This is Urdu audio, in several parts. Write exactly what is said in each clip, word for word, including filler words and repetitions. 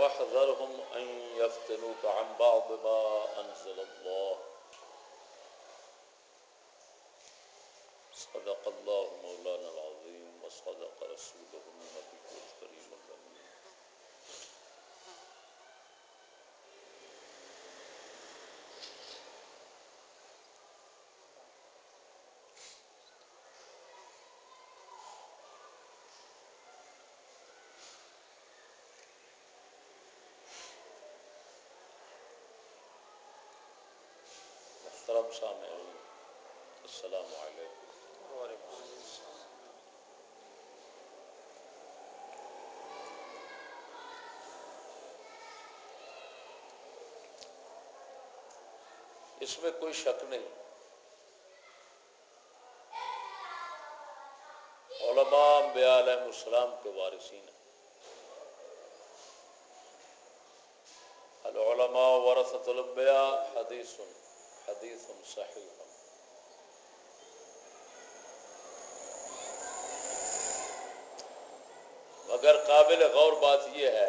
واحذرهم ان يفتنوك عن بعض ما انزل الله صدق الله مولانا العظيم وصدق رسوله النبي الكريم الأمين. محترم سامعین، السلام علیکم. اس میں کوئی شک نہیں، علماء انبیاء علیہ السلام کے وارثین ہیں. العلماء ورثۃ الانبیاء حدیث حدیث صحیح. مگر قابل غور بات یہ ہے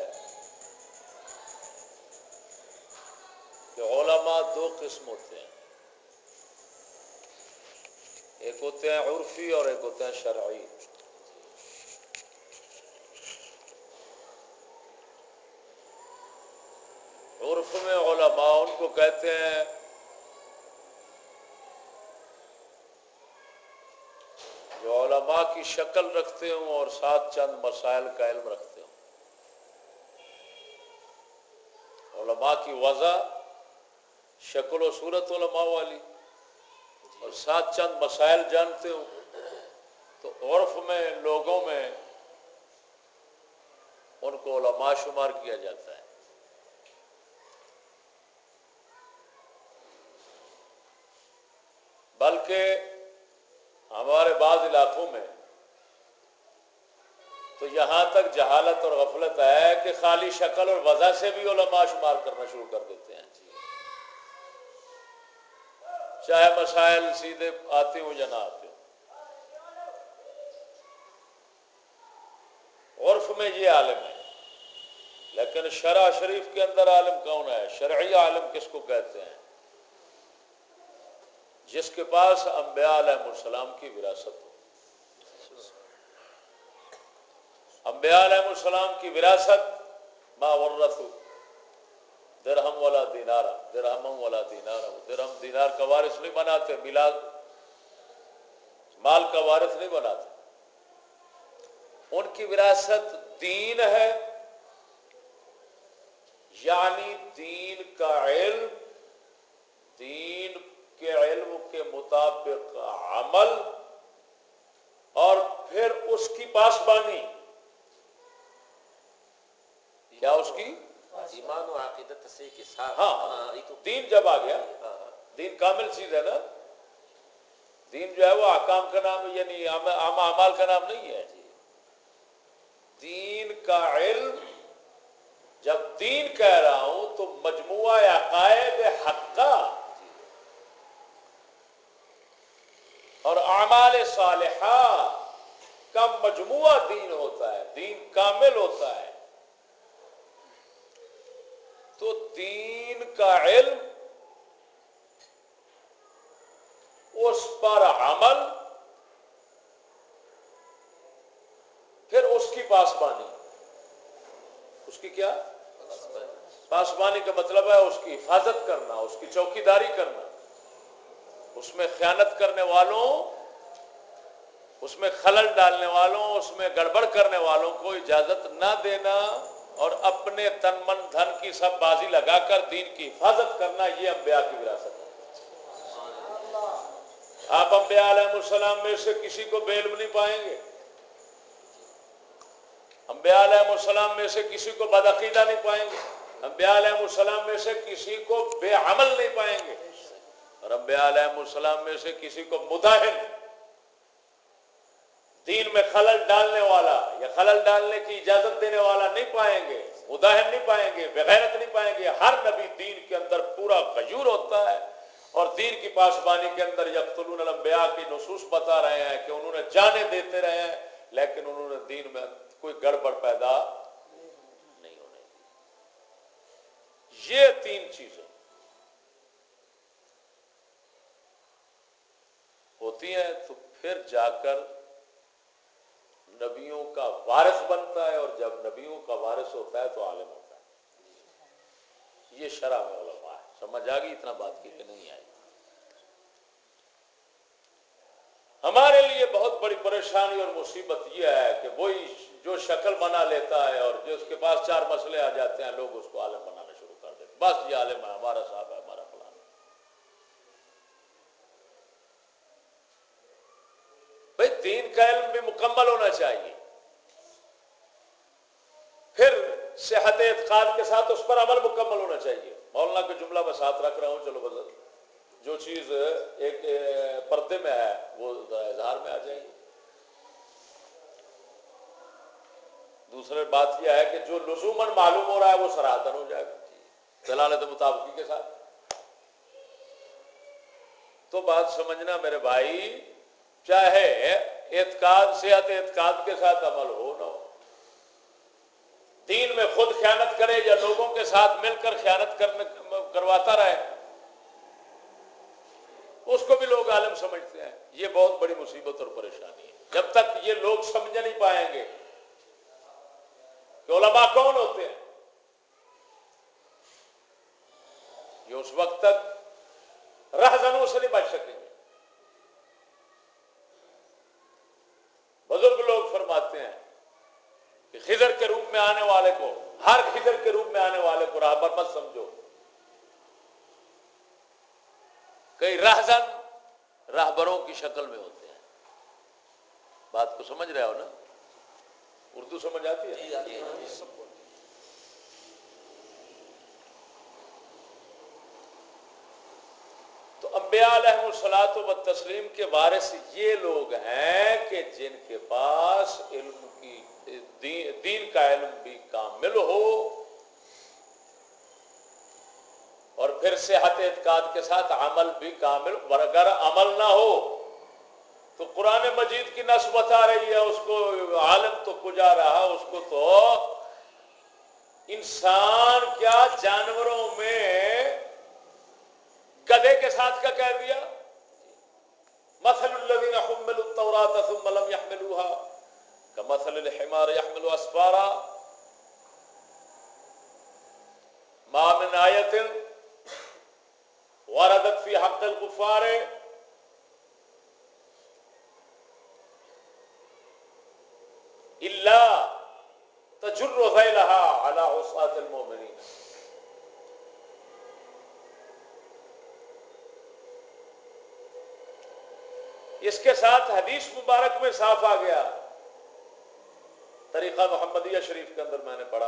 کہ علماء دو قسم ہوتے ہیں، ایک ہوتے ہیں عرفی اور ایک ہوتے ہیں شرعی. عرف میں علماء ان کو کہتے ہیں جو علماء کی شکل رکھتے ہوں اور ساتھ چند مسائل کا علم رکھتے ہوں. علماء کی وضع شکل و صورت علماء والی اور ساتھ چند مسائل جانتے ہوں، تو عرف میں لوگوں میں ان کو علماء شمار کیا جاتا ہے. بلکہ ہمارے بعض علاقوں میں تو یہاں تک جہالت اور غفلت ہے کہ خالی شکل اور وضع سے بھی علماء شمار کرنا شروع کر دیتے ہیں، چاہے مسائل سیدھے آتے ہوں یا نہ آتے ہوں. عرف میں یہ عالم ہے، لیکن شرع شریف کے اندر عالم کون ہے؟ شرعی عالم کس کو کہتے ہیں؟ جس کے پاس انبیاء علیہ السلام کی وراثت ہو. انبیاء علیہ السلام کی وراثت ما ورثوا درہم ولا دینارا درہم ولا دینارا. درہم دینار کا وارث نہیں بناتے، میلاد مال کا وارث نہیں بناتے. ان کی وراثت دین ہے، یعنی دین کا علم، دین کے علم کے مطابق عمل، اور پھر اس کی پاسبانی. کیا اس کی ایمان و عقیدت سے کے ساتھ. ہاں، دین جب آ گیا، دین کامل چیز ہے نا. دین جو ہے وہ احکام کا نام، یعنی اعمال کا نام نہیں ہے. دین کا علم، جب دین کہہ رہا ہوں تو مجموعہ عقائد حقہ اور اعمال صالحہ کا مجموعہ دین ہوتا ہے، دین کامل ہوتا ہے. تو دین کا علم، اس پر عمل، پھر اس کی پاسبانی. اس کی کیا پاسبانی کا مطلب ہے اس کی حفاظت کرنا، اس کی چوکیداری کرنا، اس میں خیانت کرنے والوں، اس میں خلل ڈالنے والوں، اس میں گڑبڑ کرنے والوں کو اجازت نہ دینا، اور اپنے تن من دھن کی سب بازی لگا کر دین کی حفاظت کرنا. یہ انبیاء کی وراثت ہے. آپ انبیاء علیہ السلام میں سے کسی کو بے علم نہیں پائیں گے، انبیاء علیہ السلام میں سے کسی کو بدعقیدہ نہیں پائیں گے، انبیاء علیہ السلام میں سے کسی کو بے عمل نہیں پائیں گے، اور انبیاء علیہ السلام میں سے کسی کو مداہن، دین میں خلل ڈالنے والا یا خلل ڈالنے کی اجازت دینے والا نہیں پائیں گے، مداہن نہیں پائیں گے، بغیرت نہیں پائیں گے. ہر نبی دین کے اندر پورا غیور ہوتا ہے، اور دین کی پاسبانی کے اندر یقتلون الانبیاء کی نصوص بتا رہے ہیں کہ انہوں نے جانیں دیتے رہے ہیں، لیکن انہوں نے دین میں کوئی گڑبڑ پیدا نہیں ہونے دی. یہ تین چیزیں ہوتی ہیں تو پھر جا کر نبیوں کا وارث بنتا ہے، اور جب نبیوں کا وارث ہوتا ہے تو عالم ہوتا ہے۔ یہ شرع میں علماء ہے۔ سمجھ آ گئی اتنا بات کی کہ نہیں آئی؟ ہمارے لیے بہت بڑی پریشانی اور مصیبت یہ ہے کہ وہی جو شکل بنا لیتا ہے اور جس کے پاس چار مسئلے آ جاتے ہیں لوگ اس کو عالم بنانا شروع کر دیتے، بس یہ عالم ہے، ہمارا صاحب ہے، ہمارا فلانا۔ بھائی دین کا علم بھی مکمل ہونا چاہیے، پھر صحت اعتقاد کے ساتھ اس پر عمل مکمل ہونا چاہیے۔ مولانا کا جملہ میں ساتھ رکھ رہا ہوں، چلو بدل جو چیز ایک پردے میں ہے وہ اظہار میں آ جائے گی۔ دوسری بات یہ ہے کہ جو لزوماً معلوم ہو رہا ہے وہ صراحتاً ہو جائے گا دلالت مطابقی کے ساتھ۔ تو بات سمجھنا میرے بھائی، چاہے اعتقاد صحت اعتقاد کے ساتھ عمل ہو نہ ہو، دین میں خود خیانت کرے یا لوگوں کے ساتھ مل کر خیانت کرنے کرواتا رہے، اس کو بھی لوگ عالم سمجھتے ہیں۔ یہ بہت بڑی مصیبت اور پریشانی ہے۔ جب تک یہ لوگ سمجھ نہیں پائیں گے کہ علماء کون ہوتے ہیں، یہ اس وقت تک رہزنوں سے نہیں بچ سکیں گے۔ بزرگ لوگ فرماتے ہیں کہ خضر کے روپ میں آنے والے کو، ہر خضر کے روپ میں آنے والے کو راہبر مت سمجھو۔ کئی رہزن راہبروں کی شکل میں ہوتے ہیں۔ بات کو سمجھ رہے ہو نا؟ اردو سمجھ آتی ہے؟ تو انبیاء علیہ الصلوۃ والتسلیم کے وارث یہ لوگ ہیں کہ جن کے پاس علم کی دین کا علم بھی کامل ہو اور پھر صحت اعتقاد کے ساتھ عمل بھی کامل، اور اگر عمل نہ ہو تو قرآن مجید کی نص بتا رہی ہے اس کو عالم تو کجا رہا، اس کو تو انسان کیا جانوروں میں گدھے کے ساتھ کا کہہ دیا، مثل الذین حملوا التوراۃ ثم لم يحملوها كمثل الحمار يحمل اسفارا ما من آیۃ وردت فی حق الکفار الا تجر ذیلها علی عصاة المؤمنین۔ اس کے ساتھ حدیث مبارک میں صاف آ گیا، طریقہ محمدیہ شریف کے اندر میں نے پڑھا،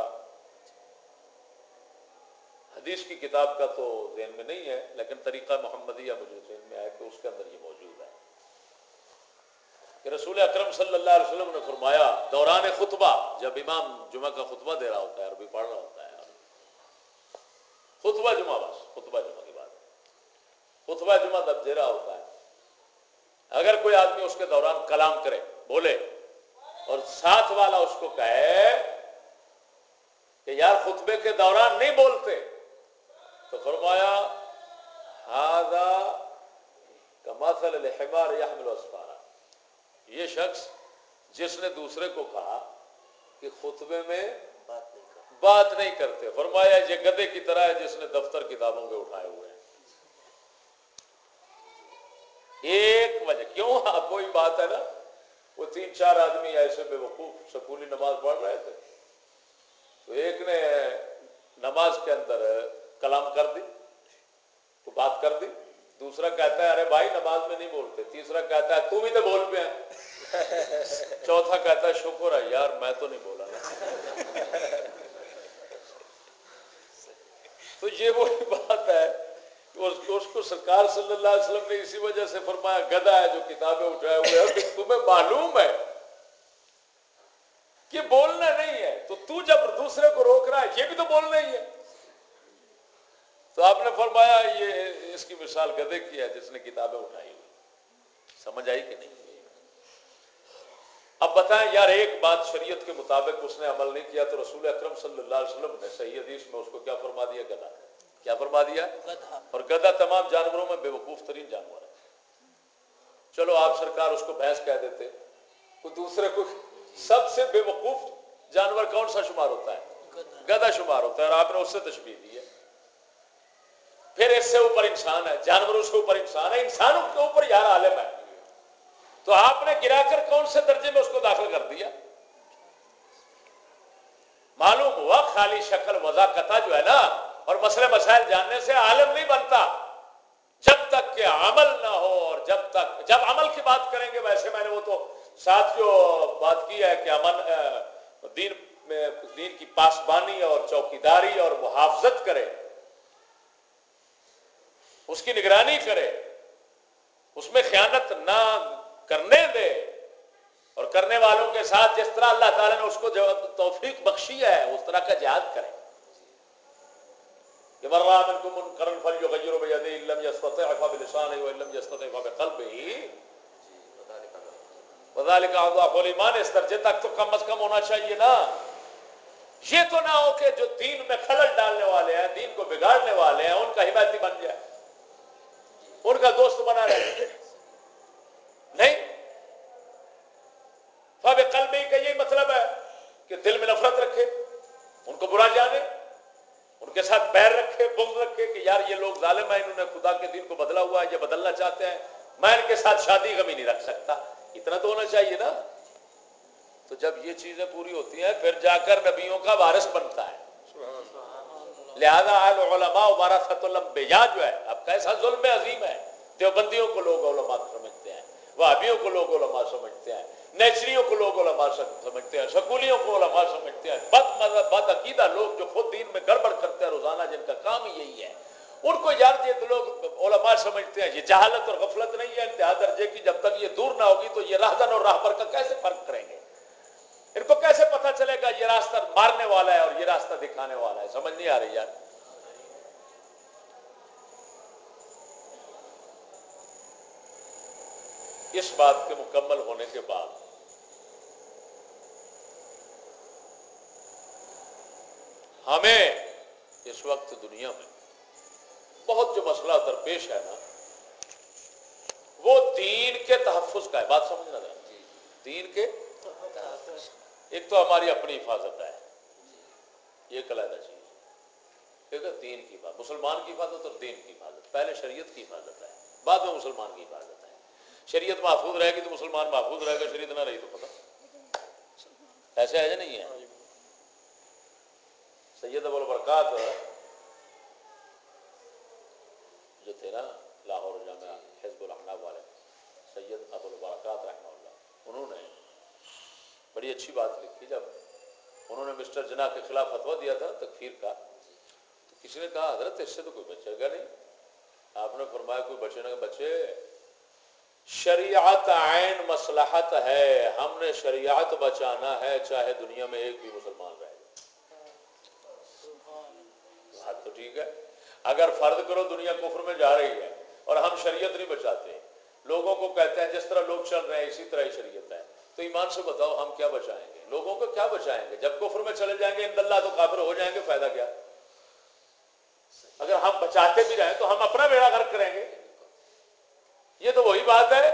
حدیث کی کتاب کا تو ذہن میں نہیں ہے لیکن طریقہ محمدیہ مجھے ذہن میں ہے کہ اس کے اندر یہ موجود ہے کہ رسول اکرم صلی اللہ علیہ وسلم نے فرمایا دوران خطبہ، جب امام جمعہ کا خطبہ دے رہا ہوتا ہے، عربی پڑھ رہا ہوتا ہے، خطبہ جمعہ، بس خطبہ جمعہ کی بات، خطبہ جمعہ جب دے رہا ہوتا ہے، اگر کوئی آدمی اس کے دوران کلام کرے، بولے، اور ساتھ والا اس کو کہے کہ یار خطبے کے دوران نہیں بولتے، تو فرمایا ھذا کمثل الحمار یحمل اسفارا، یہ شخص جس نے دوسرے کو کہا کہ خطبے میں بات نہیں کرتے بات نہیں کرتے، فرمایا یہ گدھے کی طرح ہے جس نے دفتر کتابوں کے اٹھائے ہوئے ہیں۔ ایک وجہ کیوں، آپ وہی بات ہے نا، وہ تین چار آدمی ایسے بے وقوف سکولی نماز پڑھ رہے تھے، تو ایک نے نماز کے اندر کلام کر دی، تو بات کر دی، دوسرا کہتا ہے ارے بھائی نماز میں نہیں بولتے، تیسرا کہتا ہے تو بھی تو بول پہ ہے، چوتھا کہتا ہے شکر ہے یار میں تو نہیں بولا نا۔ تو یہ وہی بات ہے، اس کو سرکار صلی اللہ علیہ وسلم نے اسی وجہ سے فرمایا گدھا ہے جو کتابیں اٹھائے ہوئے ہے، کہ تمہیں معلوم ہے کہ بولنا نہیں ہے، تو تو جب دوسرے کو روک رہا ہے یہ بھی تو بولنا ہی ہے۔ تو آپ نے فرمایا یہ اس کی مثال گدھے کی ہے جس نے کتابیں اٹھائی ہوئی۔ سمجھ آئی کہ نہیں؟ اب بتائیں یار ایک بات شریعت کے مطابق اس نے عمل نہیں کیا تو رسول اکرم صلی اللہ علیہ وسلم نے صحیح حدیث میں اس کو کیا فرما دیا گدھا، کیا فرما دیا؟ اور گدھا تمام جانوروں میں بے وقوف ترین جانور ہے. چلو آپ سرکار اس کو بھینس کہہ دیتے, کوئی دوسرے کو سب سے بے وقوف جانور کون سا شمار ہوتا ہے؟ گدھا شمار ہوتا ہے, اور آپ نے اس سے تشبیہ دی ہے. پھر اس سے اوپر انسان ہے, جانوروں سے اوپر انسان ہے, انسانوں کے اوپر یار عالم ہے, تو آپ نے گرا کر کون سے درجے میں اس کو داخل کر دیا؟ معلوم ہوا خالی شکل وضاقتہ جو ہے نا اور مسئلے مسائل جاننے سے عالم نہیں بنتا, جب تک کہ عمل نہ ہو. اور جب تک جب عمل کی بات کریں گے, ویسے میں نے وہ تو ساتھ جو بات کی ہے کہ امن دین میں دین کی پاسبانی اور چوکیداری اور محافظت کرے, اس کی نگرانی کرے, اس میں خیانت نہ کرنے دے, اور کرنے والوں کے ساتھ جس طرح اللہ تعالیٰ نے اس کو توفیق بخشی ہے اس طرح کا جہاد کرے. کہ من رأى منكم منكرا فليغيره بيده ان لم يستطع فبلسانه وان لم يستطع فبقلبه وذلك اضعف الايمان. اس درجے تک تو کم از کم ہونا چاہیے نا. یہ تو نہ ہو کہ جو دین میں خلل ڈالنے والے ہیں, دین کو بگاڑنے والے ہیں, ان کا حمایتی بن جائے, ان کا دوست بنا رہے. نہیں, فبقلبه کا یہی مطلب ہے کہ دل میں نفرت رکھے, ان کو برا جانے, ان کے ساتھ بیر رکھے, بغض رکھے کہ یار یہ لوگ ظالم ہیں, انہوں نے خدا کے دین کو بدلا ہوا ہے, یہ بدلنا چاہتے ہیں, میں ان کے ساتھ شادی غمی نہیں رکھ سکتا. اتنا تو ہونا چاہیے نا. تو جب یہ چیزیں پوری ہوتی ہیں پھر جا کر نبیوں کا وارث بنتا ہے. لہذا علماء ورثۃ الانبیاء جو ہے, اب کیسا ظلم عظیم ہے. دیوبندیوں کو لوگ علماء سمجھتے ہیں, وہابیوں کو لوگ علماء سمجھتے ہیں, نیچریوں کو لوگ علماء سمجھتے ہیں, سکولیوں کو علماء سمجھتے ہیں, بد مذہب بد عقیدہ لوگ جو خود دین میں گڑبڑ کرتے ہیں روزانہ, جن کا کام ہی یہی ہے, ان کو یار یہ لوگ علماء سمجھتے ہیں. یہ جہالت اور غفلت نہیں ہے انتہا درجے کی. جب تک یہ دور نہ ہوگی تو یہ راہزن اور راہبر کا کیسے فرق کریں گے؟ ان کو کیسے پتہ چلے گا یہ راستہ مارنے والا ہے اور یہ راستہ دکھانے والا ہے؟ سمجھ نہیں آ رہی یار. اس بات کے مکمل ہونے کے بعد ہمیں اس وقت دنیا میں بہت جو مسئلہ درپیش ہے نا, وہ دین کے تحفظ کا ہے. بات سمجھنا ذرا, دین کے ایک تو ہماری اپنی حفاظت ہے, یہ ایک علیحدہ چیز. ایک ہے دین کی حفاظت, مسلمان کی حفاظت اور دین کی حفاظت. پہلے شریعت کی حفاظت ہے, بعد میں مسلمان کی حفاظت ہے. شریعت محفوظ رہے گی تو مسلمان محفوظ رہے گا, شریعت نہ رہی تو پتہ ایسے ہے یا نہیں ہے. سید ابو البرکات جو تھے نا لاہور جامعہ حزب الاحناف والے, سید ابو البرکات رحمہ اللہ, انہوں نے بڑی اچھی بات لکھی. جب انہوں نے مسٹر جناح کے خلاف فتویٰ دیا تھا تکفیر کا, تو کسی نے کہا حضرت اس سے تو کوئی بچے گا نہیں. آپ نے فرمایا کوئی بچے نہ بچے, شریعت عین مصلحت ہے, ہم نے شریعت بچانا ہے چاہے دنیا میں ایک بھی مسلمان رہے. بات تو ٹھیک ہے. اگر فرض کرو دنیا کفر میں جا رہی ہے اور ہم شریعت نہیں بچاتے, لوگوں کو کہتے ہیں جس طرح لوگ چل رہے ہیں اسی طرح ہی شریعت ہے, تو ایمان سے بتاؤ ہم کیا بچائیں گے؟ لوگوں کو کیا بچائیں گے؟ جب کفر میں چلے جائیں گے ان اللہ تو کافر ہو جائیں گے, فائدہ کیا؟ اگر ہم بچاتے بھی رہیں تو ہم اپنا بیڑا غرق کریں گے. یہ تو وہی بات ہے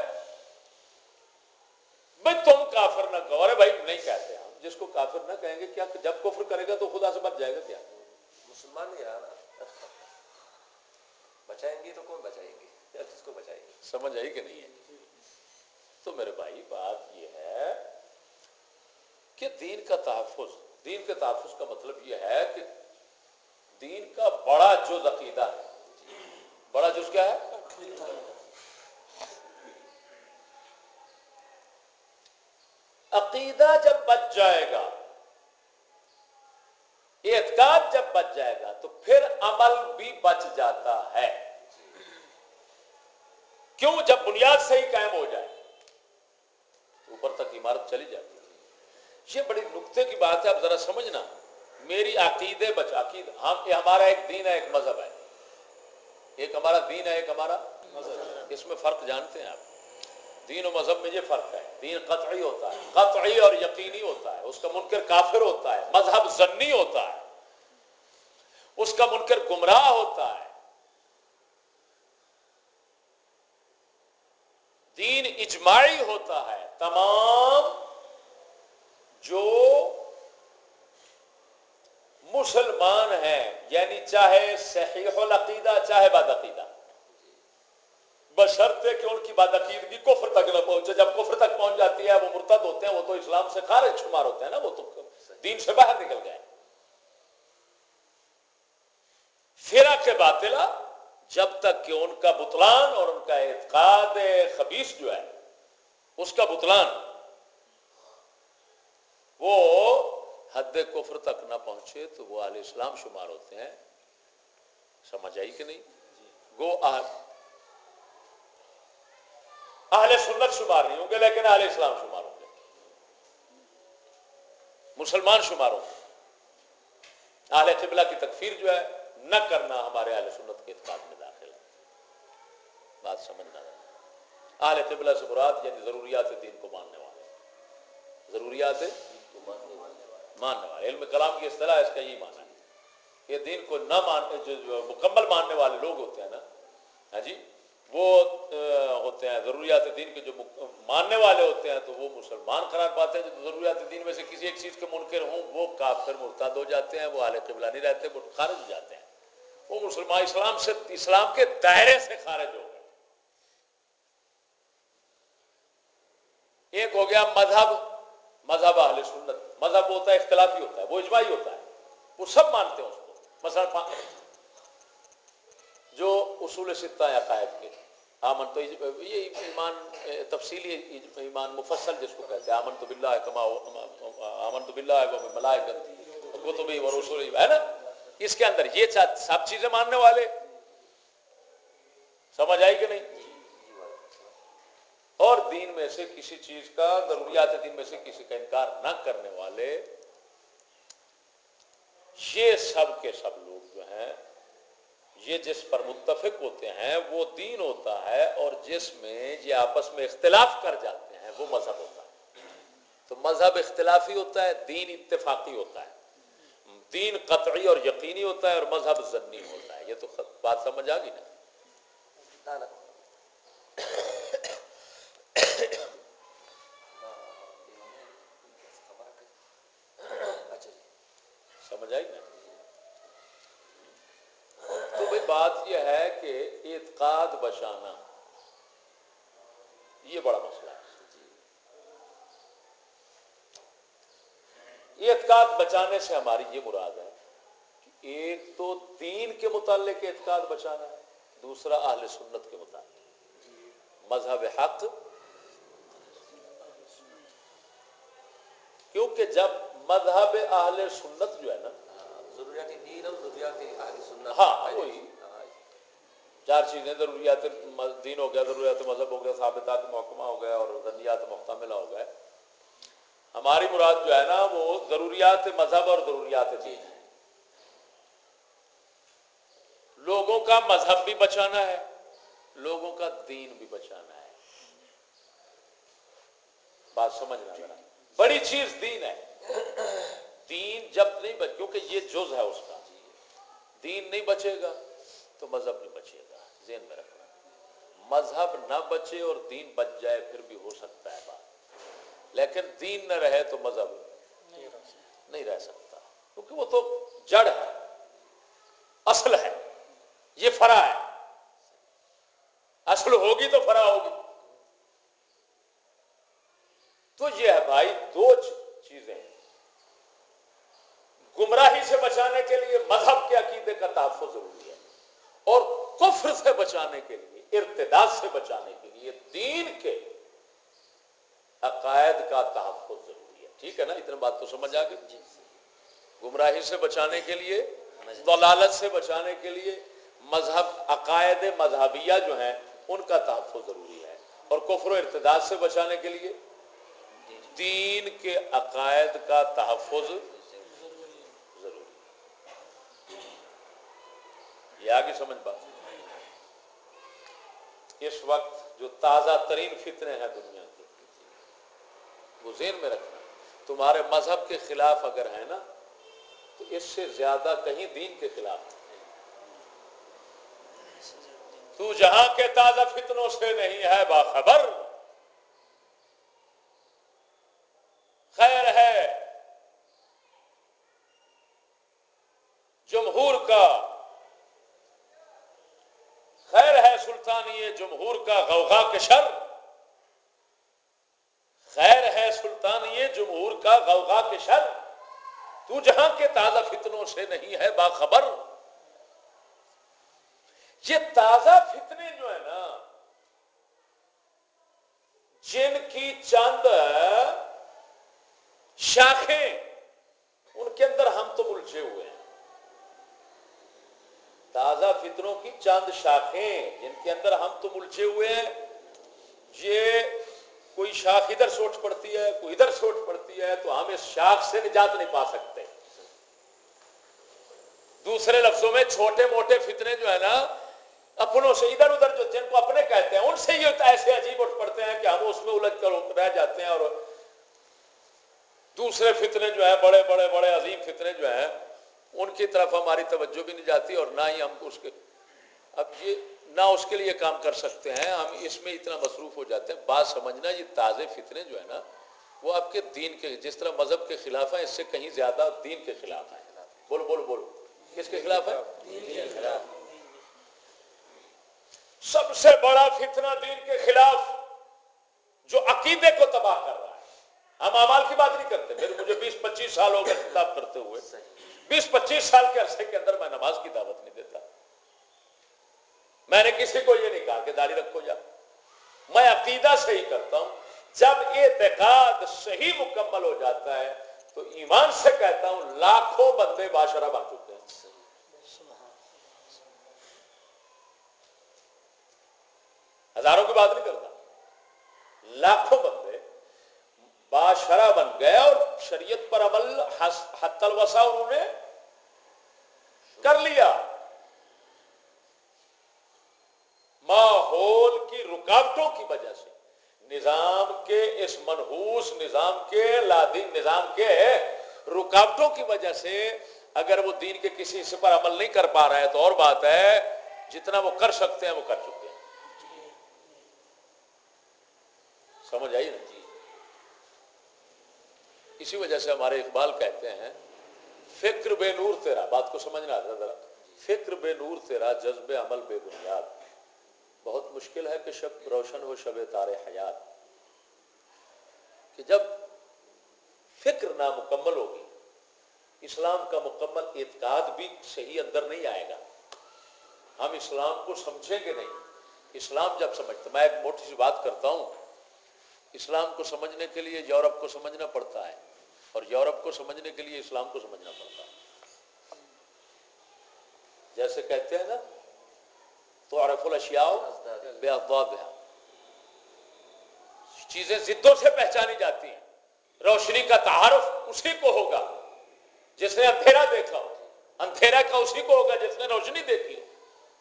بھائی تم کافر نہ کہو. ارے بھائی نہیں کہتے ہم, جس کو کافر نہ کہیں گے کیا جب کفر کرے گا تو خدا سے بچ جائے گا کیا؟ مسلمان نہیں رہا نا, بچائیں گے تو کون بچائیں گے, کس کو بچائیں گے؟ سمجھ آئی کہ نہیں ہے؟ تو میرے بھائی بات یہ ہے کہ دین کا تحفظ, دین کے تحفظ کا مطلب یہ ہے کہ دین کا بڑا جز عقیدہ ہے. بڑا جز کیا ہے؟ عقیدہ جب بچ جائے گا, اعتقاد جب بچ جائے گا, تو پھر عمل بھی بچ جاتا ہے. کیوں؟ جب بنیاد صحیح قائم ہو جائے اوپر تک عمارت چلی جاتی ہے. یہ بڑی نکتے کی بات ہے, اب ذرا سمجھنا. میری عقیدے بچ عقید ہم یہ ہمارا ایک دین ہے, ایک مذہب ہے. ایک ہمارا دین ہے, ایک ہمارا مذہب. اس میں فرق جانتے ہیں آپ؟ دین و مذہب میں یہ فرق ہے, دین قطعی ہوتا ہے, قطعی اور یقینی ہوتا ہے, اس کا منکر کافر ہوتا ہے. مذہب ظنی ہوتا ہے, اس کا منکر گمراہ ہوتا ہے. دین اجماعی ہوتا ہے. تمام جو مسلمان ہیں یعنی چاہے صحیح العقیدہ چاہے بدعقیدہ، بشرطے کہ ان کی بدعقیدگی کفر تک نہ پہنچے. جب کفر تک پہنچ جاتی ہے وہ مرتد ہوتے ہیں، وہ تو اسلام سے خارج شمار ہوتے ہیں نا، وہ تو دین سے باہر نکل گئے. فرق باطلہ جب تک کہ ان کا بطلان اور ان کا اعتقاد خبیث جو ہے اس کا بطلان وہ حد کفر تک نہ پہنچے تو وہ اہل اسلام شمار ہوتے ہیں. سمجھ آئی کہ نہیں؟ گو اہل اہل سنت شمار نہیں ہوں گے لیکن اہل اسلام شمار ہوں گے، مسلمان شمار ہوں گے. اہل قبلہ کی تکفیر جو ہے نہ کرنا ہمارے اہل سنت کے اعتقاد میں داخل ہے. بات سمجھنا ہے. اہل قبلہ سے مراد یعنی ضروریات دین کو ماننے والے، ضروریات ماننے والے. علم کلام کی اصطلاح اس کا یہی معنی ہے کہ دین کو نہ ماننے جو, جو مکمل ماننے والے لوگ ہوتے ہیں نا، ہاں جی، وہ ہوتے ہیں ضروریات دین کے جو ماننے والے ہوتے ہیں تو وہ مسلمان قرار پاتے ہیں. جو ضروریات دین میں سے کسی ایک چیز کے منکر ہوں وہ کافر مرتد ہو جاتے ہیں، وہ اہل قبلہ نہیں رہتے، وہ خارج ہو جاتے ہیں. وہ مسلمان اسلام سے اسلام کے دائرے سے خارج ہو گئے. ایک ہو گیا مذہب، مذہب اہل سنت. مذہب ہوتا ہے اختلافی ہوتا ہے، وہ اجماعی ہوتا ہے، وہ سب مانتے ہیں اس کو. مثلا جو اصول ستہ ہیں عقائد کے، آمن تو یہ ایمان تفصیلی ایمان مفصل جس کو کہتے ہیں، آمن تو باللہ کما آمن تو باللہ وملائکتہ وکتبہ ورسلہ، ہے نا. اس کے اندر یہ سب چیزیں ماننے والے. سمجھ آئی کہ نہیں؟ اور دین میں سے کسی چیز کا، ضروریات دین میں سے کسی کا انکار نہ کرنے والے. یہ سب کے سب لوگ جو ہیں یہ جس پر متفق ہوتے ہیں وہ دین ہوتا ہے، اور جس میں یہ آپس میں اختلاف کر جاتے ہیں وہ مذہب ہوتا ہے. تو مذہب اختلافی ہوتا ہے، دین اتفاقی ہوتا ہے. دین قطعی اور یقینی ہوتا ہے اور مذہب ظنی ہوتا ہے. یہ تو بات سمجھ آ گئی نا؟ سمجھ آئی نا؟ تو بھئی بات یہ ہے کہ اعتقاد بچانا یہ بڑا مسئلہ ہے. اعتقاد بچانے سے ہماری یہ مراد ہے کہ ایک تو دین کے متعلق اعتقاد بچانا ہے، دوسرا اہل سنت کے متعلق مذہب حق. کیونکہ جب مذہب اہل سنت جو ہے نا، ضروریات دین اور ضروریات اہل سنت، ہاں وہی چار چیزیں، ضروریات دین ہو گیا، ضروریات مذہب ہو گیا، ثابتات محکمہ ہو گیا، اور ظنیات محتملہ ہو گئے. ہماری مراد جو ہے نا وہ ضروریات مذہب اور ضروریات دین ہے. لوگوں کا مذہب بھی بچانا ہے، لوگوں کا دین بھی بچانا ہے. بات سمجھنا ذرا. بڑی چیز دین ہے. دین جب نہیں بچ، کیونکہ یہ جز ہے اس کا، دین نہیں بچے گا تو مذہب نہیں بچے گا. ذہن میں رکھنا، مذہب نہ بچے اور دین بچ جائے پھر بھی ہو سکتا ہے بات، لیکن دین نہ رہے تو مذہب نہیں رہ سکتا، کیونکہ وہ تو جڑ ہے، اصل ہے، یہ فرع ہے. اصل ہوگی تو فرع ہوگی. تو یہ ہے بھائی دو چیزیں ہیں. گمراہی سے بچانے کے لیے مذہب کے عقیدے کا تحفظ ضروری ہے، اور کفر سے بچانے کے لیے، ارتداد سے بچانے کے لیے دین کے عقائد کا تحفظ ضروری ہے. ٹھیک ہے نا؟ اتنا بات تو سمجھ آ گئی. گمراہی سے بچانے کے لیے، ضلالت سے بچانے کے لیے مذہب، عقائد مذہبیہ جو ہیں ان کا تحفظ ضروری ہے، اور کفر و ارتداد سے بچانے کے لیے دین کے عقائد کا تحفظ ضروری. یہ آگے سمجھ بات. اس وقت جو تازہ ترین فتنے ہیں دنیا کے، وہ ذہن میں رکھنا. تمہارے مذہب کے خلاف اگر ہے نا تو اس سے زیادہ کہیں دین کے خلاف. تو جہاں کے تازہ فتنوں سے نہیں ہے باخبر، خیر ہے جمہور کا، خیر ہے سلطانی جمہور کا غوغا کے شر، خیر ہے سلطانی جمہور کا غوغا کے شر، تو جہاں کے تازہ فتنوں سے نہیں ہے باخبر. یہ تازہ فتنے جو ہے نا، جن کی چند شاخیں ان کے اندر ہم تو الجھے ہوئے ہیں. تازہ فتنوں کی چند شاخیں جن کے اندر ہم تو الجھے ہوئے ہیں. یہ کوئی شاخ ادھر سے اٹھ پڑتی ہے، کوئی ادھر سے اٹھ پڑتی ہے، تو ہم اس شاخ سے نجات نہیں پا سکتے. دوسرے لفظوں میں چھوٹے موٹے فتنے جو ہے نا، اپنوں سے ادھر ادھر جو جن کو اپنے کہتے ہیں، ان سے یہ ایسے عجیب اٹھ پڑتے ہیں کہ ہم اس میں الجھ کر رہ جاتے ہیں. اور دوسرے فتنے جو ہیں، بڑے بڑے بڑے عظیم فتنے جو ہیں، ان کی طرف ہماری توجہ بھی نہیں جاتی اور نہ ہی ہم اس کے اب یہ نہ اس کے لیے کام کر سکتے ہیں. ہم اس میں اتنا مصروف ہو جاتے ہیں. بات سمجھنا، یہ تازے فتنے جو ہے نا، وہ آپ کے دین کے، جس طرح مذہب کے خلاف ہیں، اس سے کہیں زیادہ دین کے خلاف ہیں. بولو بولو بولو، کس کے خلاف ہے؟ دین کے خلاف. سب سے بڑا فتنہ دین کے خلاف جو عقیدے کو تباہ کر رہا ہے. ہم اعمال کی بات نہیں کرتے. میرے مجھے بیس پچیس سال ہو گئے خطاب کرتے ہوئے. بیس پچیس سال کے عرصے کے اندر میں نماز کی دعوت نہیں دیتا. میں نے کسی کو یہ نہیں کہا کہ داڑھی رکھو جا. میں عقیدہ صحیح کرتا ہوں. جب اعتقاد صحیح مکمل ہو جاتا ہے تو ایمان سے کہتا ہوں لاکھوں بندے باشرہ بن چکے ہیں. ہزاروں کی بات نہیں کرتا، لاکھوں بندے باشرہ بن گئے اور شریعت پر عمل حتی الوسع انہوں نے کر لیا. ماحول کی رکاوٹوں کی وجہ سے، نظام کے اس منحوس نظام کے لادین نظام کے رکاوٹوں کی وجہ سے اگر وہ دین کے کسی حصے پر عمل نہیں کر پا رہا ہے تو اور بات ہے، جتنا وہ کر سکتے ہیں وہ کر چکے ہیں. سمجھ آئی نا جی؟ اسی وجہ سے ہمارے اقبال کہتے ہیں فکر بے نور تیرا، بات کو سمجھنا ہے ذرا، فکر بے نور تیرا جذب عمل بے بنیاد، بہت مشکل ہے کہ شب روشن ہو شب تار حیات. کہ جب فکر نامکمل ہوگی، اسلام کا مکمل اعتقاد بھی صحیح اندر نہیں آئے گا، ہم اسلام کو سمجھیں گے نہیں. اسلام جب سمجھتے، میں ایک موٹی سی بات کرتا ہوں، اسلام کو سمجھنے کے لیے یورپ کو سمجھنا پڑتا ہے اور یورپ کو سمجھنے کے لیے اسلام کو سمجھنا پڑتا ہے. جیسے کہتے ہیں نا تعرف الاشیاء باضدادها، چیزیں ضدوں سے پہچانی جاتی ہیں. روشنی کا تعارف اسی کو ہوگا جس نے اندھیرا دیکھا ہو، اندھیرا کا اسی کو ہوگا جس نے روشنی دیکھی ہو.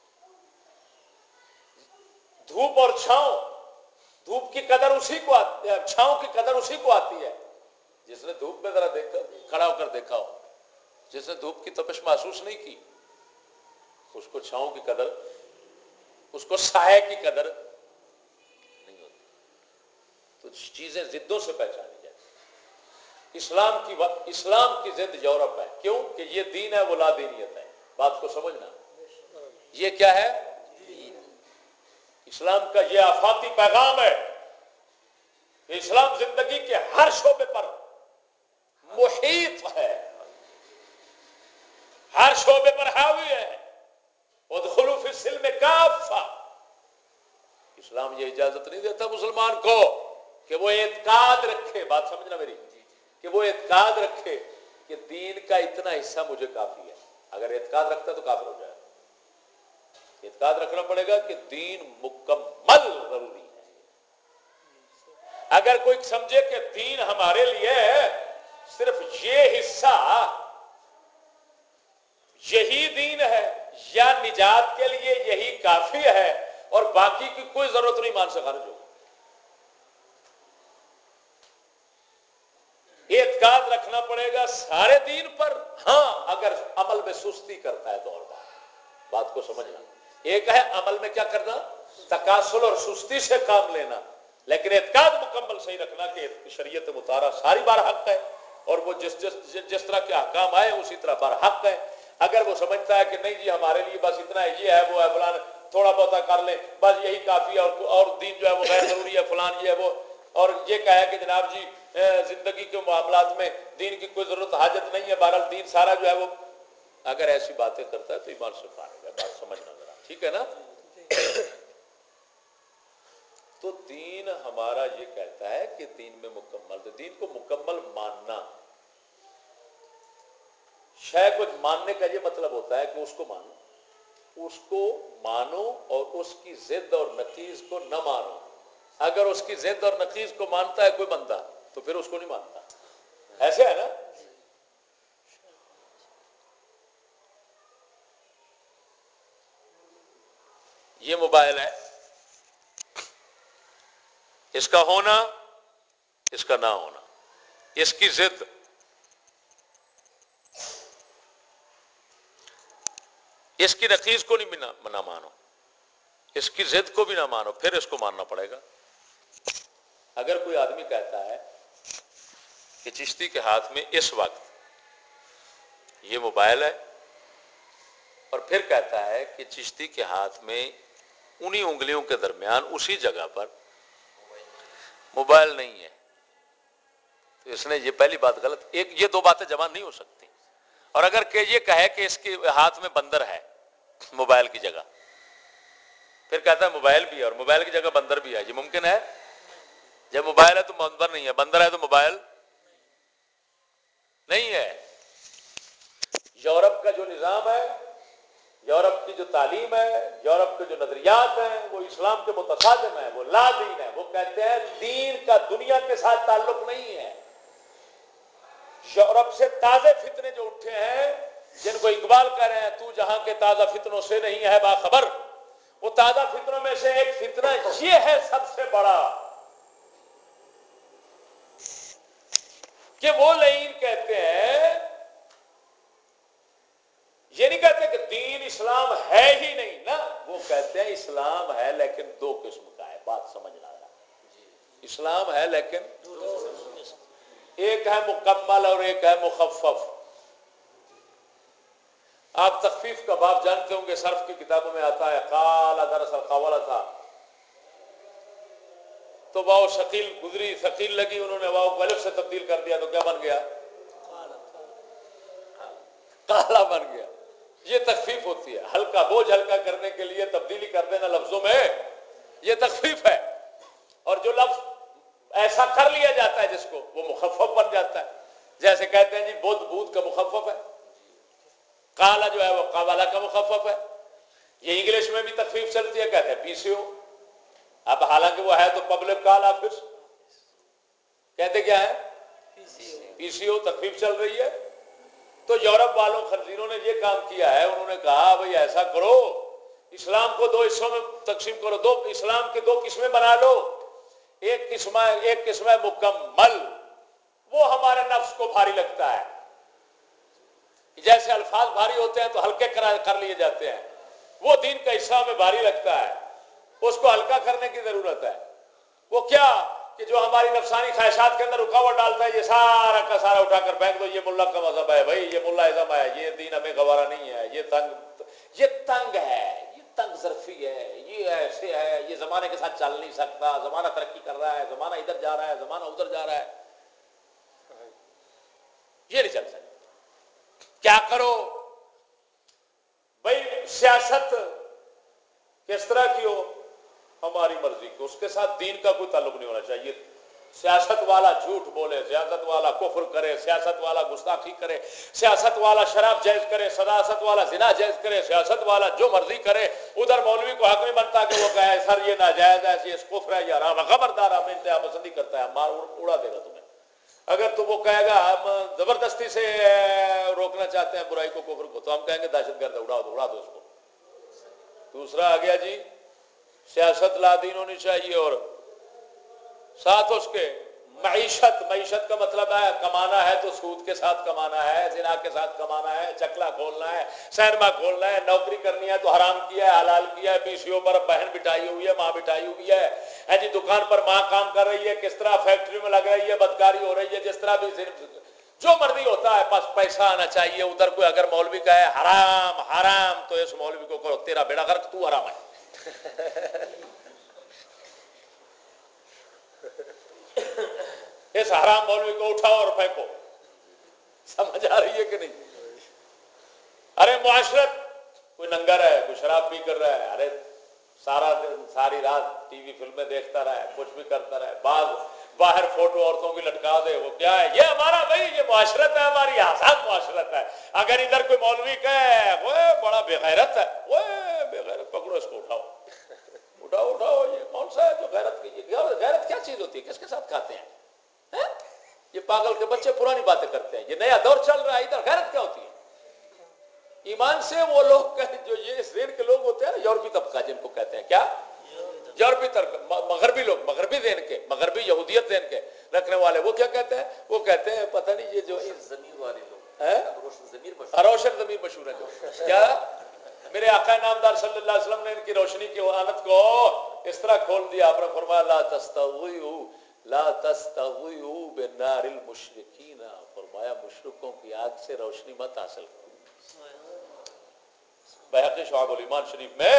دھوپ اور چھاؤں، دھوپ کی قدر اسی کو آتی ہے، چھاؤں کی قدر اسی کو آتی ہے جس نے دھوپ میں ذرا دیکھ کر کھڑا ہو کر دیکھا ہو. جس نے دھوپ کی تپش محسوس نہیں کی اس کو چھاؤں کی قدر، اس کو سائے کی قدر نہیں ہوتی. تو چیزیں ضدوں سے پہچانی جاتی. اسلام کی اسلام کی ضد یورپ ہے. کیوں کہ یہ دین ہے، وہ لا دینیت ہے. بات کو سمجھنا، یہ کیا ہے؟ اسلام کا یہ آفاقی پیغام ہے کہ اسلام زندگی کے ہر شعبے پر محیط ہے، ہر شعبے پر حاوی ہے. ادخلوا فی السلم کافہ. اسلام یہ اجازت نہیں دیتا مسلمان کو کہ وہ اعتقاد رکھے، بات سمجھنا میری، کہ وہ اعتقاد رکھے کہ دین کا اتنا حصہ مجھے کافی ہے. اگر اعتقاد رکھتا تو کافر ہو جائے. اعتقاد رکھنا پڑے گا کہ دین مکمل ضروری ہے. اگر کوئی سمجھے کہ دین ہمارے لیے صرف یہ حصہ یہی دین ہے یا نجات کے لیے یہی کافی ہے اور باقی کی کوئی ضرورت نہیں، مان سے خارج ہوگا. اعتقاد رکھنا پڑے گا سارے دین پر. ہاں اگر عمل میں سستی کرتا ہے تو اور بات بات کو سمجھنا. ایک ہے عمل میں کیا کرنا, تکاسل اور سستی سے کام لینا, لیکن اعتقاد مکمل صحیح رکھنا کہ شریعت مطالعہ ساری بار حق ہے اور وہ جس جس جس طرح کے احکام آئے اسی طرح بار حق ہے. اگر وہ سمجھتا ہے کہ نہیں جی ہمارے لیے بس اتنا ہے, یہ ہے وہ ہے فلان, تھوڑا بہت کر لیں بس یہی کافی ہے, اور اور دین جو ہے وہ غیر ضروری ہے فلان یہ ہے وہ, اور یہ کہا کہ جناب جی زندگی کے معاملات میں دین کی کوئی ضرورت حاجت نہیں ہے, بہرحال دین سارا جو ہے وہ, اگر ایسی باتیں کرتا ہے تو ایمان سے خارج ہے. بات سمجھنا ذرا, ٹھیک ہے نا. تو دین ہمارا یہ کہتا ہے کہ دین میں مکمل, دین کو مکمل ماننا. شے کو ماننے کا یہ مطلب ہوتا ہے کہ اس کو مانو, اس کو مانو اور اس کی ضد اور نقیض کو نہ مانو. اگر اس کی ضد اور نقیض کو مانتا ہے کوئی بندہ تو پھر اس کو نہیں مانتا. ایسے ہے نا. یہ موبائل ہے, اس کا ہونا اس کا نہ ہونا, اس کی ضد, اس کی نقیض کو نہیں نہ مانو, اس کی ضد کو بھی نہ مانو, پھر اس کو ماننا پڑے گا. اگر کوئی آدمی کہتا ہے کہ چشتی کے ہاتھ میں اس وقت یہ موبائل ہے, اور پھر کہتا ہے کہ چشتی کے ہاتھ میں انہی انگلیوں کے درمیان اسی جگہ پر موبائل نہیں ہے, تو اس نے یہ پہلی بات غلط. ایک یہ دو باتیں جمع نہیں ہو سکتی. اور اگر کہ یہ کہے کہ اس کے ہاتھ میں بندر ہے موبائل کی جگہ, پھر کہتا ہے موبائل بھی ہے اور موبائل کی جگہ بندر بھی ہے, یہ ممکن ہے؟ جب موبائل ہے تو بندر نہیں ہے, بندر ہے تو موبائل نہیں ہے. یورپ کا جو نظام ہے, یورپ کی جو تعلیم ہے, یورپ کے جو نظریات ہیں, وہ اسلام کے متصادم ہیں, وہ لا دین ہے. وہ کہتے ہیں دین کا دنیا کے ساتھ تعلق نہیں ہے. یورپ سے تازے فتنے جو اٹھے ہیں, جن کو اقبال کہہ رہے ہیں تو جہاں کے تازہ فتنوں سے نہیں ہے باخبر, وہ تازہ فتنوں میں سے ایک فتنہ یہ ہے سب سے بڑا کہ وہ لعین کہتے ہیں, یہ نہیں کہتے کہ دین اسلام ہے ہی نہیں نا, وہ کہتے ہیں اسلام ہے لیکن دو قسم کا ہے. بات سمجھنا ہے, اسلام ہے لیکن ایک ہے مکمل اور ایک ہے مخفف. آپ تخفیف کا باب جانتے ہوں گے, صرف کی کتابوں میں آتا ہے قال, دراصل قاولا تھا تو واو ثقیل گزری, ثقیل لگی, انہوں نے واو کو الف سے تبدیل کر دیا تو کیا بن گیا؟ قالا بن گیا. یہ تخفیف ہوتی ہے, ہلکا بوجھ ہلکا کرنے کے لیے تبدیلی کر دینا لفظوں میں, یہ تخفیف ہے. اور جو لفظ ایسا کر لیا جاتا ہے جس کو, وہ مخفف بن جاتا ہے. جیسے کہتے ہیں جی بدھ بودھ کا مخفف ہے, کالا جو ہے وہ قابلہ کا مخفف ہے. یہ انگلش میں بھی تخفیف چلتی ہے, کہتے ہیں پی سی او. اب حالانکہ وہ ہے تو پبلک کال آفس, کہتے کیا ہے پی سی او, تخفیف چل رہی ہے. تو یورپ والوں خنزیروں نے یہ کام کیا ہے, انہوں نے کہا بھئی ایسا کرو, اسلام کو دو حصوں میں تقسیم کرو, دو اسلام کی دو قسمیں بنا لو. ایک قسم ہے ایک قسم ہے مکمل, وہ ہمارے نفس کو بھاری لگتا ہے. جیسے الفاظ بھاری ہوتے ہیں تو ہلکے کر لیے جاتے ہیں, وہ دین کا حصہ ہمیں بھاری لگتا ہے, اس کو ہلکا کرنے کی ضرورت ہے. وہ کیا کہ جو ہماری نفسانی خواہشات کے اندر رکاوٹ ڈالتا ہے, یہ سارا کا سارا اٹھا کر پھینک دو, یہ ملا کا مذہب ہے بھائی, یہ ملا ازم ہے, یہ دین ہمیں گوارا نہیں ہے, یہ تنگ یہ تنگ ہے, یہ تنگ ظرفی ہے, یہ ایسے ہے, یہ زمانے کے ساتھ چل نہیں سکتا, زمانہ ترقی کر رہا ہے, زمانہ ادھر جا رہا ہے, زمانہ ادھر جا رہا ہے, یہ نہیں چل سکتا. کیا کرو بھائی, سیاست کس طرح کی ہو ہماری مرضی کی, اس کے ساتھ دین کا کوئی تعلق نہیں ہونا چاہیے. سیاست والا جھوٹ بولے, سیاست والا کفر کرے, سیاست والا گستاخی کرے, سیاست والا شراب جائز کرے, سیاست والا زنا جائز کرے, سیاست والا جو مرضی کرے, ادھر مولوی کو حق نہیں بنتا کہ وہ کہے سر یہ ناجائز ہے, یہ کفر ہے, یہ حرام ہے. خبردار, ہمیں انتہا پسندی کرتا ہے, مار اڑا دے گا تمہیں. اگر تو وہ کہے گا ہم زبردستی سے روکنا چاہتے ہیں برائی کو, کفر کو, تو ہم کہیں گے دہشت گرد, اڑا دو اڑا دو اس کو. دوسرا آ گیا جی, سیاست لا دین ہونی چاہیے اور ساتھ اس کے معیشت معیشت کا مطلب ہے کمانا ہے تو سود کے ساتھ کمانا ہے، زنا کے ساتھ کمانا ہے، چکلا کھولنا ہے، سینما کھولنا ہے، نوکری کرنی ہے تو حرام کیا ہے حلال کیا ہے، پیسیوں پر بہن بٹھائی ہوئی ہے، ماں بٹھائی ہوئی ہے، ہے جی دکان پر ماں کام کر رہی ہے، کس طرح فیکٹری میں لگ رہی ہے، بدکاری ہو رہی ہے، جس طرح بھی جو مرضی ہوتا ہے، بس پیسہ آنا چاہیے. ادھر کوئی اگر مولوی کا ہے حرام حرام تو اس مولوی کو کرو تیرا بیڑا غرق، تو حرام ہے. اس حرام مولوی کو اٹھاؤ اور پھینکو. سمجھ آ رہی ہے کہ نہیں؟ ارے معاشرت کوئی ننگر ہے، کوئی شراب پی کر رہا ہے، ارے سارا دن ساری رات ٹی وی فلمیں دیکھتا رہا ہے، کچھ بھی کرتا رہا ہے، بعض باہر فوٹو عورتوں کی لٹکا دے، وہ کیا ہے؟ یہ ہمارا بھائی یہ معاشرت ہے، ہماری آزاد معاشرت ہے. اگر ادھر کوئی مولوی کہے وہ بڑا بے غیرت ہے، وہ بے غیرت، پکڑو اس کو اٹھاؤ اٹھاؤ اٹھاؤ. یہ کون سا ہے جو غیرت کی؟ غیرت کیا چیز ہوتی ہے؟ کس کے ساتھ کھاتے ہیں؟ یہ پاگل کے بچے پرانی باتیں کرتے ہیں. یہ نیا دور چل رہا ہے، ادھر غیرت کیا ہوتی ہے؟ ایمان سے وہ لوگ جو یہ اس دین کے لوگ ہوتے ہیں نا، یورپی طبقہ جن کو کہتے ہیں، کیا یورپی طبقہ، مغربی لوگ، مغربی دین کے، مغربی یہودیت دین کے رکھنے والے، وہ کیا کہتے ہیں؟ وہ کہتے ہیں پتہ نہیں یہ جو ضمیر والے لوگ، روشن ضمیر مشہور، روشن ضمیر مشہور ہے. جو کیا میرے آقا نامدار صلی اللہ علیہ وسلم نے ان کی روشنی کی وہانت کو اس طرح کھول دیا. آپ نے فرمایا لا تستغیثوا لا تستغیثوا بنار المشرکین، فرمایا مشرکوں کی آگ سے روشنی مت حاصل کرو. بحقی شعب الایمان شریف میں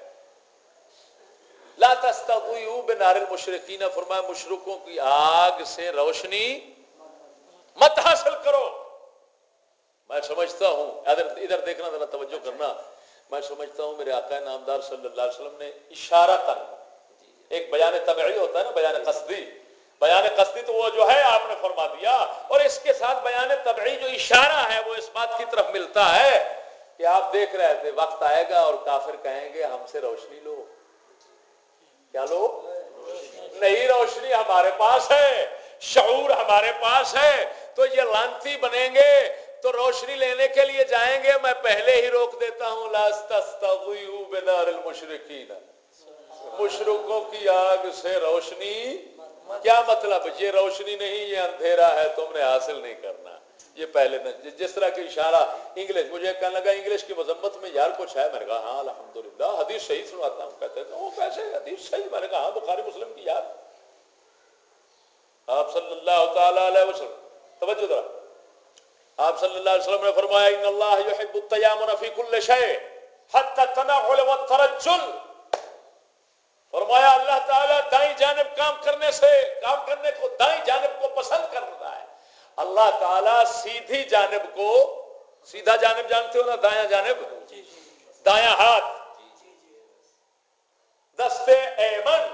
لا تستغیثوا بنار المشرکین، فرمایا مشرکوں کی آگ سے روشنی مت حاصل کرو. میں سمجھتا ہوں ادھر ادھر دیکھنا ذرا توجہ کرنا، میں سمجھتا ہوں میرے آقا نامدار صلی اللہ علیہ وسلم نے اشارتاً، ایک بیان طبعی ہوتا ہے نا، بیان قصدی، بیان قصدی تو وہ جو ہے آپ نے فرما دیا، اور اس کے ساتھ بیان طبعی جو اشارہ ہے وہ اس بات کی طرف ملتا ہے کہ آپ دیکھ رہے تھے وقت آئے گا اور کافر کہیں گے ہم سے روشنی لو. کیا لو؟ نہیں، روشنی ہمارے پاس ہے، شعور ہمارے پاس ہے، تو یہ لانتی بنیں گے تو روشنی لینے کے لیے جائیں گے. میں پہلے ہی روک دیتا ہوں لا تستغیثوا بنار المشرکین، مشرکوں کی آگ سے روشنی. کیا مطلب؟ یہ روشنی نہیں، یہ اندھیرا ہے، تم نے حاصل نہیں کرنا. یہ پہلے نہ جس طرح کی اشارہ انگلش، مجھے کہنے لگا انگلش کی مذمت میں یار کچھ ہے، میں نے کہا ہاں الحمدللہ حدیث صحیح سناتا ہوں. کہتے ہیں وہ کیسے حدیث صحیح؟ میں نے کہا ہاں بخاری مسلم کی یار. آپ صلی اللہ تعالی علیہ وسلم، توجہ ذرا، آپ صلی اللہ علیہ وسلم نے فرمایا ان اللہ یحب التیامن فی کل شیء حتی التنعل والترجل. فرمایا اللہ تعالیٰ دائیں جانب کام کرنے سے کام کرنے کو دائیں جانب کو پسند کر رہا ہے. اللہ تعالیٰ سیدھی جانب کو، سیدھا جانب جانتے ہو نا، دایاں جانب، دایاں ہاتھ، دستے ایمن،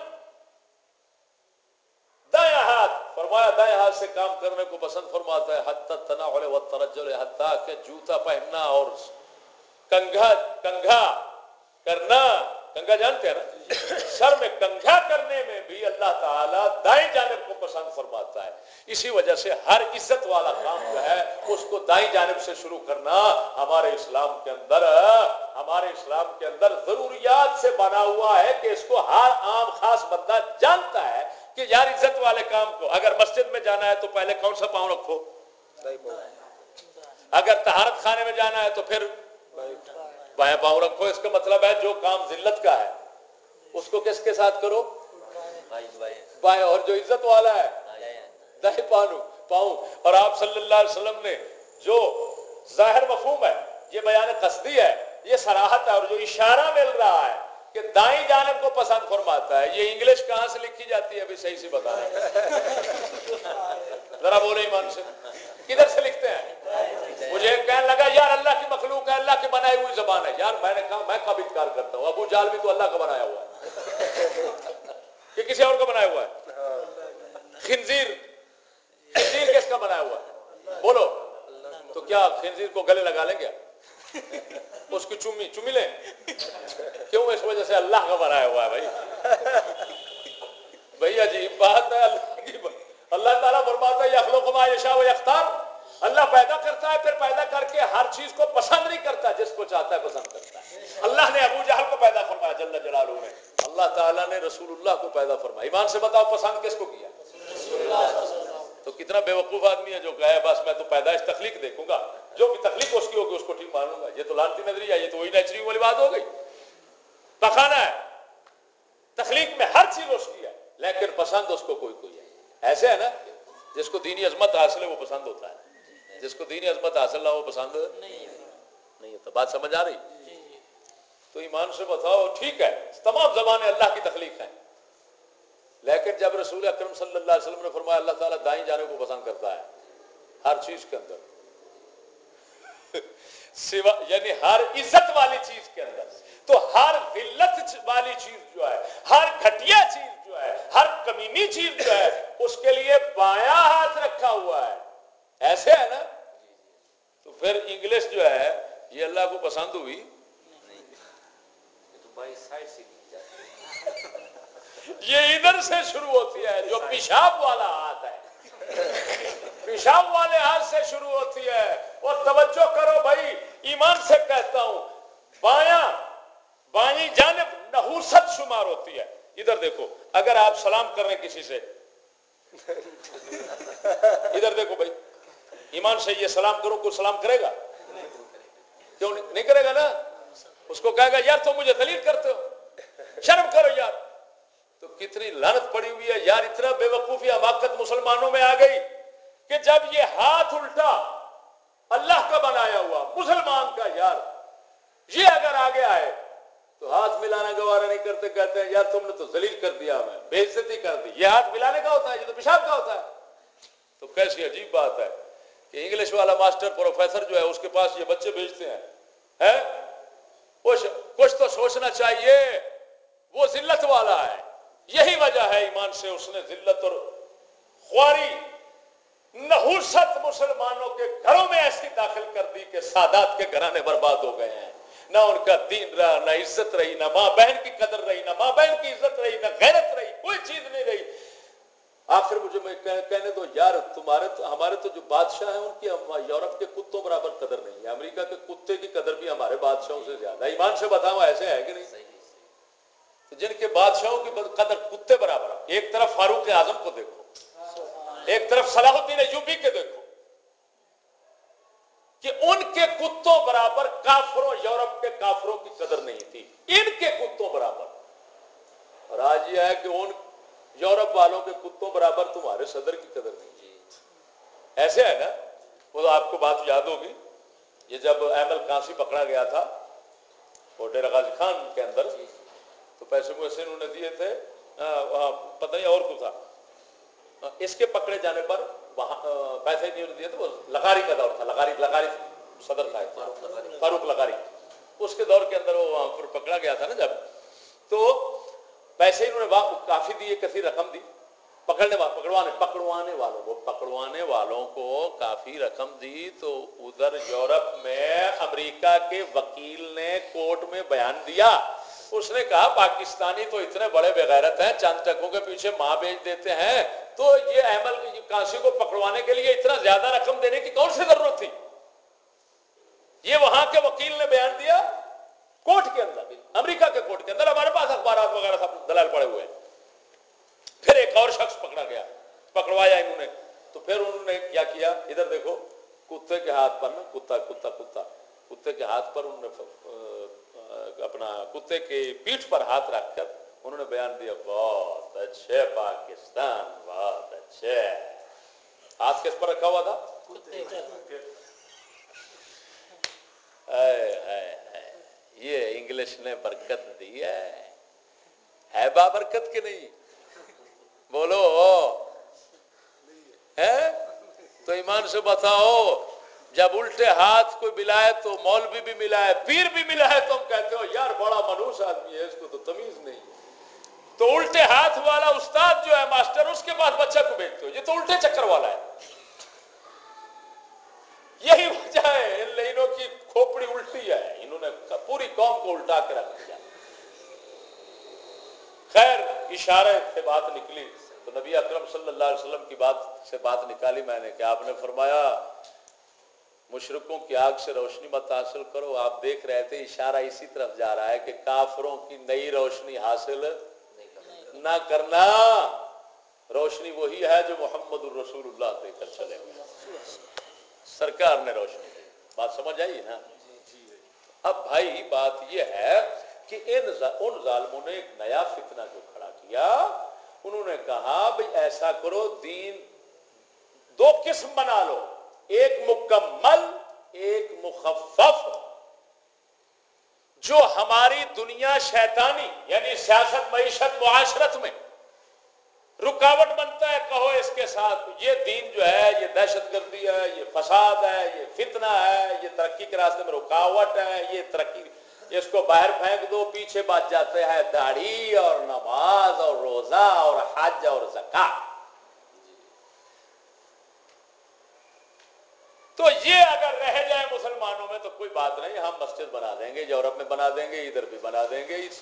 دایاں ہاتھ، فرمایا دایاں ہاتھ سے کام کرنے کو پسند فرماتا ہے. حتی التنعل والترجل، حتیٰ کہ جوتا پہننا اور کنگھا کنگھا کرنا، کنگھا جانتے ہیں نا، سر میں کنگھا کرنے میں بھی اللہ تعالیٰ دائیں جانب کو پسند فرماتا ہے. اسی وجہ سے ہر عزت والا کام جو ہے اس کو دائیں جانب سے شروع کرنا ہمارے اسلام کے اندر ہمارے اسلام کے اندر ضروریات سے بنا ہوا ہے کہ اس کو ہر عام خاص بندہ جانتا ہے کہ یار عزت والے کام کو اگر مسجد میں جانا ہے تو پہلے کون سا پاؤں رکھو؟ اگر طہارت خانے میں جانا ہے تو پھر بائیں پاؤں رکھو. اس کا مطلب ہے جو کام ذلت کا ہے اس کو کس کے ساتھ کرو؟ بائیں. اور جو عزت والا ہے دائیں پاؤں پاؤں. اور آپ صلی اللہ علیہ وسلم نے جو ظاہر مفہوم ہے یہ بیان قصدی ہے، یہ صراحت ہے، اور جو اشارہ مل رہا ہے کہ دائیں جانب کو پسند فرماتا ہے، یہ انگلش کہاں سے لکھی جاتی ہے ابھی صحیح سے بتا رہے ہیں؟ ذرا بولے ایمان سے، کدھر سے لکھتے ہیں؟ مجھے کہنے لگا یار اللہ کی مخلوق ہے، اللہ کی بنائی ہوئی زبان ہے. یار میں نے کہا میں کب انکار کرتا ہوں؟ ابو جہل بھی تو اللہ کا بنایا ہوا ہے کہ کسی اور کا بنایا ہوا ہے؟ خنزیر خنزیر کس کا بنایا ہوا ہے؟ بولو تو کیا خنزیر کو گلے لگا لیں گے؟ اس کی چومی چومی لیں؟ کیوں؟ اس وجہ سے اللہ کا بنایا ہوا ہے. بھائی بھائی عجیب بات ہے. اللہ کی اللہ تعالیٰ فرماتا ہے یخلق ما یشاء و یختار، اللہ پیدا کرتا ہے پھر پیدا کر کے ہر چیز کو پسند نہیں کرتا، جس کو چاہتا ہے پسند کرتا ہے. اللہ نے ابو جہل کو پیدا فرمایا جل جلالہ نے، اللہ تعالیٰ نے رسول اللہ کو پیدا فرمایا. ایمان سے بتاؤ پسند کس کو کیا؟ تو کتنا بیوقوف آدمی ہے جو کہے بس میں تو پیدائش تخلیق دیکھوں گا، جو بھی تخلیق اس کی ہوگی اس کو ٹھیک مان لوں گا. یہ تو لانتی نظریہ، یہ تو وہی نیچری والی بات ہو گئی. پخانا ہے، تخلیق میں ہر چیز اس کی ہے لیکن پسند اس کو کوئی کوئی ہے. ایسے ہے نا، جس کو دینی عظمت حاصل ہے وہ پسند ہوتا ہے، جس کو دینی عظمت حاصل نہ وہ پسند نہیں ہوتا. بات سمجھ آ رہی؟ تو ایمان سے بتاؤ، ٹھیک ہے تمام زبانیں اللہ کی تخلیق ہیں، لیکن جب رسول اکرم صلی اللہ علیہ وسلم نے فرمایا اللہ تعالیٰ دائیں جانے کو پسند کرتا ہے ہر چیز کے اندر، سوا یعنی ہر عزت والی چیز کے اندر، تو ہر ذلت والی چیز جو ہے، ہر گھٹیا چیز جو ہے، ہر کمینی چیز جو ہے، اس کے لیے بایاں ہاتھ رکھا ہوا ہے. ایسے ہے نا، تو پھر انگلش جو ہے یہ اللہ کو پسند ہوئی؟ یہ ادھر سے شروع ہوتی ہے جو پیشاب والا ہاتھ ہے، پیشاب والے ہاتھ سے شروع ہوتی ہے. اور توجہ کرو بھائی، ایمان سے کہتا ہوں بایاں بائیں جانب نحوست شمار ہوتی ہے. ادھر دیکھو، اگر آپ سلام کر رہے ہیں کسی سے، ادھر دیکھو بھائی، ایمان سے یہ سلام کرو، کوئی سلام کرے گا؟ کیوں نہیں کرے گا نا؟ اس کو کہے گا یار تم مجھے ذلیل کرتے ہو، شرم کرو یار. تو کتنی لعنت پڑی ہوئی ہے یار، اتنا بے وقوفی حماقت مسلمانوں میں آ گئی کہ جب یہ ہاتھ الٹا اللہ کا بنایا ہوا مسلمان کا، یار یہ اگر آگے آئے تو ہاتھ ملانا گوارا نہیں کرتے، کہتے ہیں یار تم نے تو ذلیل کر دیا، ہمیں بے عزتی کر دی. یہ ہاتھ ملانے کا ہوتا ہے، یہ تو پیشاب کا ہوتا ہے. تو کیسی عجیب بات ہے کہ انگلش والا ماسٹر پروفیسر جو ہے اس کے پاس یہ بچے بھیجتے ہیں. کچھ تو سوچنا چاہیے، وہ ذلت والا ہے. یہی وجہ ہے ایمان سے اس نے ذلت اور خواری نحوست مسلمانوں کے گھروں میں ایسی داخل کر دی کہ سادات کے گھرانے برباد ہو گئے ہیں. نہ ان کا دین رہا، نہ عزت رہی، نہ ماں بہن کی قدر رہی، نہ ماں بہن کی عزت رہی، نہ غیرت رہی، کوئی چیز نہیں رہی. آخر مجھے میں کہنے دو یار، تمہارے تو ہمارے تو جو بادشاہ ہیں ان کی یورپ کے کتوں برابر قدر نہیں ہے، امریکہ کے کتے کی قدر بھی ہمارے بادشاہوں سے زیادہ. ایمان سے بتاؤ ایسے ہے کہ نہیں؟ جن کے بادشاہوں کی قدر کتے برابر. ایک طرف فاروق اعظم کو دیکھو، ایک طرف صلاح الدین ایوبی کے دیکھو، کہ ان کے کتوں برابر کافروں، یورپ کے کافروں کی قدر نہیں تھی، ان کے کتوں برابر. اور آج یہ ہے کہ ان یورپ والوں کے کتوں برابر تمہارے صدر کی قدر نہیں. ایسے ہے نا. وہ آپ کو بات یاد ہوگی، یہ جب ایمل کانسی پکڑا گیا تھا وہ ڈیرہ غازی خان کے اندر، تو پیسے ویسے انہوں نے دیے تھے، پتہ نہیں اور کچھ تھا. اس کے پکڑے جانے پر وہاں پیسے نہیں دیے تھے. وہ لغاری کا دور تھا، لغاری لغاری صدر تھا فاروق لغاری. اس کے دور کے اندر وہ وہاں پر پکڑا گیا تھا نا جب، تو پیسے انہوں نے وہاں کافی دیے، کثیر رقم دی پکڑنے پکڑوانے پکڑوانے والوں کو پکڑوانے والوں کو کافی رقم دی. تو ادھر یورپ میں امریکہ کے وکیل نے کورٹ میں بیان دیا. اس نے کہا پاکستانی تو اتنے بڑے بغیرت ہیں، چند ٹکوں کے پیچھے ماں بیچ دیتے ہیں، تو یہ احمد کانسی کو پکڑوانے کے لیے اتنا زیادہ رقم دینے کی کون سی ضرورت تھی؟ یہ وہاں کے وکیل نے بیان دیا کورٹ کے اندر، امریکہ کے کورٹ کے اندر. ہمارے پاس اخبارات وغیرہ سب دلائل پڑے ہوئے ہیں. پھر ایک اور شخص پکڑا گیا، پکڑوایا انہوں نے. تو پھر انہوں نے کیا کیا، ادھر دیکھو، کتے کے ہاتھ پر نا، کتا کتا کتا کتے کے ہاتھ پر انہوں نے اپنا کتے کے پیٹھ پر ہاتھ رکھ کر انہوں نے بیان دیا بہت اچھے پاکستان، بہت اچھے. ہاتھ کس پر رکھا ہوا تھا؟ اے اے اے یہ انگلش نے برکت دی ہے، ہے بابرکت کہ نہیں؟ بولو ہے؟ تو ایمان سے بتاؤ، جب الٹے ہاتھ کوئی ملا ہے تو مولوی بھی ملا ہے، پیر بھی ملا ہے، تو ہم کہتے ہو یار بڑا منحوس آدمی ہے، اس کو تو تمیز نہیں. تو الٹے ہاتھ والا استاد جو ہے ماسٹر، اس کے پاس بچہ کو بھیجتے ہو، یہ تو الٹے چکر والا ہے. یہی وجہ ہے ان لینوں کی کھوپڑی الٹی ہے، انہوں نے پوری قوم کو الٹا کے رکھ دیا. خیر اشارے سے بات نکلی تو نبی اکرم صلی اللہ علیہ وسلم کی بات سے بات نکالی میں نے کہ آپ نے فرمایا مشرکوں کی آگ سے روشنی مت حاصل کرو. آپ دیکھ رہے تھے اشارہ اسی طرف جا رہا ہے کہ کافروں کی نئی روشنی حاصل نہ کرنا. روشنی وہی ہے جو محمد الرسول اللہ دے کر چلے گئے، سرکار نے روشنی دی. بات سمجھ آئی نا؟ اب بھائی بات یہ ہے کہ ان ان ظالموں نے ایک نیا فتنہ جو کھڑا کیا، انہوں نے کہا بھئی ایسا کرو، دین دو قسم بنا لو، ایک مکمل ایک مخفف. جو ہماری دنیا شیطانی یعنی سیاست معیشت معاشرت میں رکاوٹ بنتا ہے، کہو اس کے ساتھ یہ دین جو ہے یہ دہشت گردی ہے، یہ فساد ہے، یہ فتنہ ہے، یہ ترقی کے راستے میں رکاوٹ ہے، یہ ترقی، اس کو باہر پھینک دو. پیچھے بات جاتے ہیں داڑھی اور نماز اور روزہ اور حج اور زکات. تو یہ اگر رہ جائے مسلمانوں میں تو کوئی بات نہیں، ہم مسجد بنا دیں گے، یورپ میں بنا دیں گے، ادھر بھی بنا دیں گے. اسی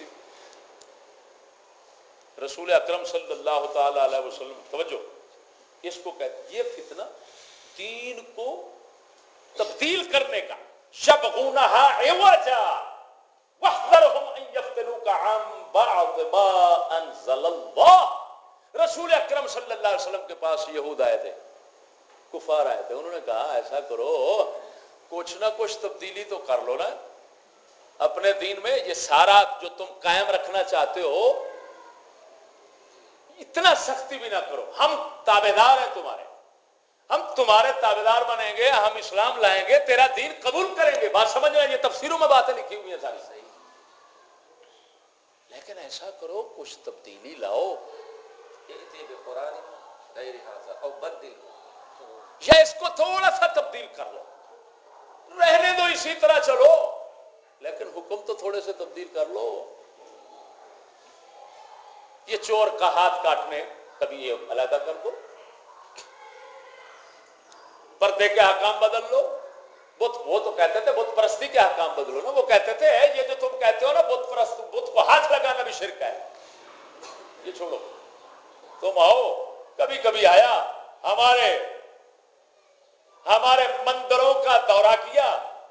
رسول اکرم صلی اللہ تعالی علیہ وسلم، توجہ، اس کو کہتے یہ فتنہ دین کو تبدیل کرنے کا. یبغونھا عوجا واحذرهم ان یفتنوک عن بعض ما انزل اللہ. رسول اکرم صلی اللہ علیہ وسلم کے پاس یہود آئے تھے، کفار آئے تھے. انہوں نے کہا ایسا کرو، کچھ نہ کچھ تبدیلی تو کر لو نا اپنے دین میں. یہ سارا جو تم قائم رکھنا چاہتے ہو اتنا سختی بھی نہ کرو. ہم تابعدار ہیں تمہارے، ہم تمہارے تابعدار بنیں گے، ہم اسلام لائیں گے، تیرا دین قبول کریں گے. بات سمجھ رہے ہیں؟ یہ تفسیروں میں باتیں لکھی ہوئی ہیں ساری. صحیح، لیکن ایسا کرو کچھ تبدیلی لاؤ، یا اس کو تھوڑا سا تبدیل کر لو، رہنے دو اسی طرح چلو، لیکن حکم تو تھوڑے سے تبدیل کر لو. یہ چور کا ہاتھ کاٹنے کبھی یہ علیحدہ کر دو، پردے کے احکام بدل لو. بت وہ تو کہتے تھے بت پرستی کے احکام بدلو نا. وہ کہتے تھے یہ جو تم کہتے ہو نا بت پرست، بت کو ہاتھ لگانا بھی شرک ہے، یہ چھوڑو. تم آؤ، کبھی کبھی آیا ہمارے ہمارے مندروں کا دورہ کیا،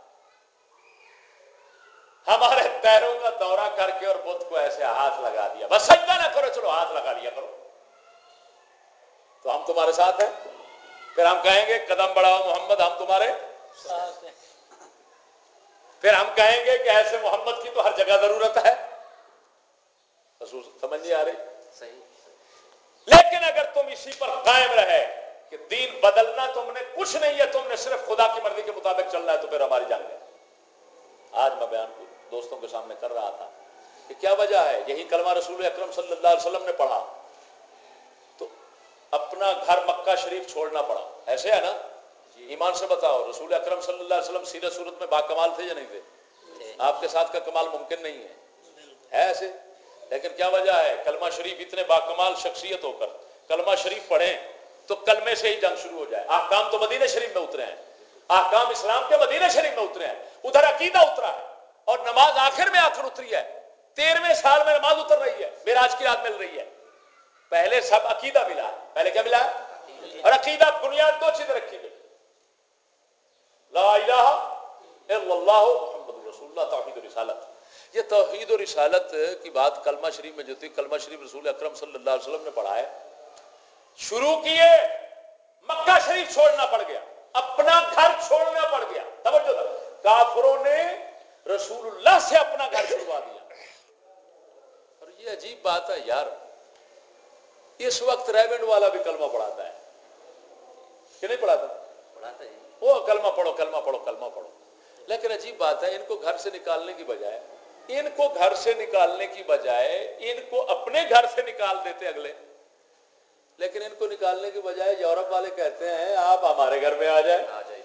ہمارے پیروں کا دورہ کر کے اور بت کو ایسے ہاتھ لگا دیا. بس سجدہ نہ کرو، چلو ہاتھ لگا لیا کرو، تو ہم تمہارے ساتھ ہیں. پھر ہم کہیں گے قدم بڑھاؤ محمد، ہم تمہارے ساتھ ہیں. پھر ہم کہیں گے کہ ایسے محمد کی تو ہر جگہ ضرورت ہے. رسول سمجھ نہیں آ رہی؟ صحیح. لیکن اگر تم اسی پر قائم رہے کہ دین بدلنا تم نے کچھ نہیں ہے، تم نے صرف خدا کی مرضی کے مطابق چلنا ہے، تو پھر ہماری جنگ ہے. آج میں بیان دوستوں کے سامنے کر رہا تھا کہ کیا وجہ ہے. یہی کلمہ رسول اکرم صلی اللہ علیہ وسلم نے پڑھا تو اپنا گھر مکہ شریف چھوڑنا پڑا. ایسے ہے نا؟ ایمان سے بتاؤ، رسول اکرم صلی اللہ علیہ وسلم سیرت صورت میں باکمال تھے یا نہیں تھے؟ آپ کے ساتھ کا کمال ممکن نہیں ہے، ہے ایسے. لیکن کیا وجہ ہے؟ کلمہ شریف اتنے باکمال شخصیت ہو کر کلمہ شریف پڑھیں تو کلمے سے ہی جنگ شروع ہو جائے. احکام تو مدینہ شریف میں اترے ہیں، احکام اسلام کے مدینہ شریف میں اترے ہیں، ادھر عقیدہ اترا ہے اور نماز آخر میں آخر اتری ہے. تیرہویں سال میں نماز اتر رہی ہے، معراج کی رات مل رہی ہے. پہلے سب عقیدہ ملا، پہلے کیا ملا؟ اور عقیدہ بنیاد دو چیزیں رکھی گئی، لا الہ الا اللہ محمد رسول اللہ، توحید و رسالت. یہ توحید و رسالت کی بات کلمہ شریف میں جو تھی، کلمہ شریف رسول اکرم صلی اللہ علیہ وسلم نے پڑھا ہے. شروع کیے، مکہ شریف چھوڑنا پڑ گیا، اپنا گھر چھوڑنا پڑ گیا. توجہ دو، کافروں نے رسول اللہ سے اپنا گھر چھڑوا دیا. اور یہ عجیب بات ہے یار، اس وقت ریونڈ والا بھی کلمہ پڑھاتا ہے کہ نہیں پڑھاتا؟ پڑھاتا ہے. وہ کلمہ پڑھو کلمہ پڑھو کلمہ پڑھو. لیکن عجیب بات ہے، ان کو گھر سے نکالنے کی بجائے ان کو گھر سے نکالنے کی بجائے ان کو اپنے گھر سے نکال دیتے اگلے. لیکن ان کو نکالنے کی بجائے یورپ والے کہتے ہیں آپ ہمارے گھر میں آ جائیں. آ جائیے.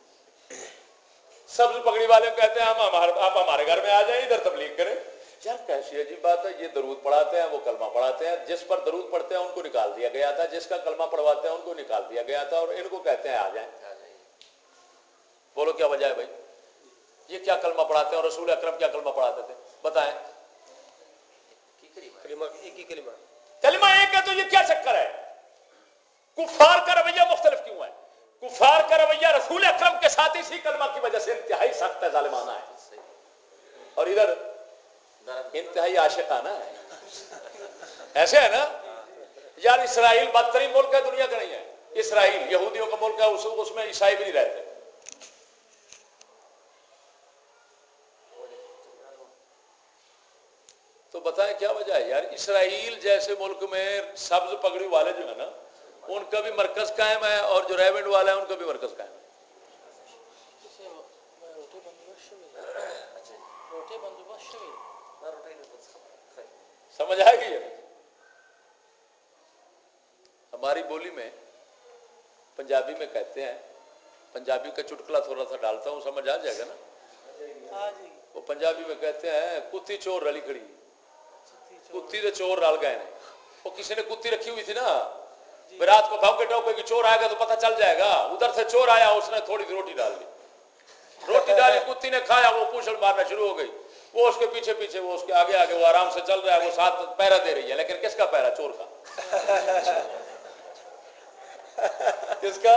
سبز پگڑی والے کہتے ہیں ہم ہمارے آپ ہمارے گھر میں آ جائیں، ادھر تبلیغ کریں. یار کیسی عجیب بات ہے. یہ درود پڑھاتے ہیں، وہ کلمہ پڑھاتے ہیں. جس پر درود پڑھتے ہیں ان کو نکال دیا گیا تھا، جس کا کلمہ پڑھواتے ہیں ان کو نکال دیا گیا تھا، اور ان کو کہتے ہیں آ جائیں. بولو کیا وجہ ہے بھائی؟ یہ کیا کلمہ پڑھاتے ہیں اور رسول اکرم کیا کلمہ پڑھاتے تھے؟ بتائیں. کلمہ ایک ہی کلمہ کلمہ ایک ہے تو یہ کیا چکر ہے؟ کفار کا رویہ مختلف کیوں ہے؟ کفار کا رویہ رسول اکرم کے ساتھ اسی کلمہ کی وجہ سے انتہائی سخت ہے، ظالمانہ ہے، اور ادھر انتہائی عاشقانہ ہے. ایسے ہے نا؟ یار اسرائیل بدترین ملک ہے دنیا کا نہیں ہے. اسرائیل یہودیوں کا ملک ہے, اس, اس میں عیسائی بھی نہیں رہتے. تو بتائیں کیا وجہ ہے یار؟ اسرائیل جیسے ملک میں سبز پگڑی والے جو ہے نا ان کا بھی مرکز قائم ہے, اور جو ریونڈ والا ہے ان کا بھی مرکز قائم ہے. سمجھ آئے گی؟ ہماری بولی میں پنجابی میں کہتے ہیں, پنجابی کا چٹکلا تھوڑا سا ڈالتا ہوں, سمجھ آ جائے گا نا. وہ پنجابی میں کہتے ہیں کتی چور رلی کھڑی, کتی تو چور رل گئے. وہ کسی نے کتی رکھی ہوئی تھی نا, رات کو بھونکے ٹوکے کہ چور آئے گا تو پتہ چل جائے گا. ادھر سے چور آیا, اس نے تھوڑی سی روٹی ڈال دی, روٹی ڈالی, کتی نے کھایا, وہ پوچھڑ مارنا شروع ہو گئی. وہ اس کے پیچھے پیچھے, وہ اس کے آگے آگے, وہ آرام سے چل رہا ہے, وہ ساتھ پہرا دے رہی ہے. لیکن کس کا پہرا؟ چور کا. کس کا؟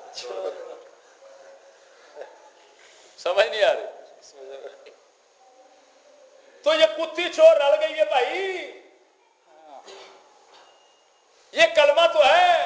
سمجھ نہیں آ رہی. تو یہ کتی چور رل گئی ہے بھائی. یہ کلمہ تو ہے,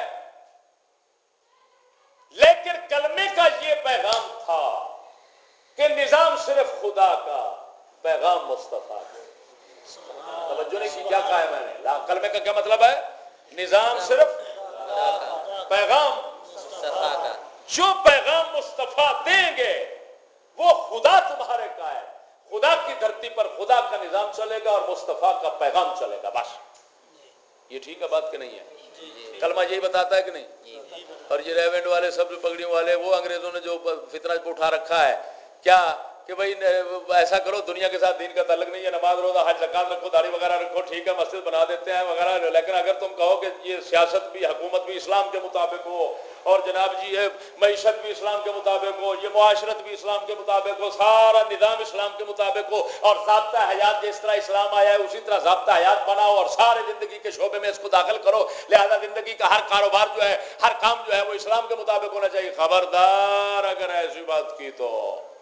لیکن کلمے کا یہ پیغام تھا کہ نظام صرف خدا کا, پیغام مصطفیٰ کا. توجہ نہیں کی؟ کیا کہا ہے میں نے؟ کلمے کا کیا مطلب ہے؟ نظام صرف پیغام مصطفیٰ کا. جو پیغام مصطفیٰ دیں گے وہ خدا تمہارے کا ہے. خدا کی دھرتی پر خدا کا نظام چلے گا اور مصطفیٰ کا پیغام چلے گا. بس یہ ٹھیک ہے بات کہ نہیں ہے؟ کلمہ یہی بتاتا ہے کہ نہیں؟ اور یہ ریونڈ والے سب پگڑیوں والے, وہ انگریزوں نے جو فتنہ پہ اٹھا رکھا ہے کیا کہ بھائی ایسا کرو, دنیا کے ساتھ دین کا تعلق نہیں ہے, نماز روزہ حج زکات رکھو, داڑھی وغیرہ رکھو, ٹھیک ہے, مسجد بنا دیتے ہیں وغیرہ. لیکن اگر تم کہو کہ یہ سیاست بھی, حکومت بھی اسلام کے مطابق ہو, اور جناب جی یہ معیشت بھی اسلام کے مطابق ہو, یہ معاشرت بھی اسلام کے مطابق ہو, سارا نظام اسلام کے مطابق ہو, اور ضابطہ حیات جس طرح اسلام آیا ہے اسی طرح ضابطہ حیات بناؤ, اور سارے زندگی کے شعبے میں اس کو داخل کرو, لہذا زندگی کا ہر کاروبار جو ہے, ہر کام جو ہے وہ اسلام کے مطابق ہونا چاہیے. خبردار اگر ایسی بات کی تو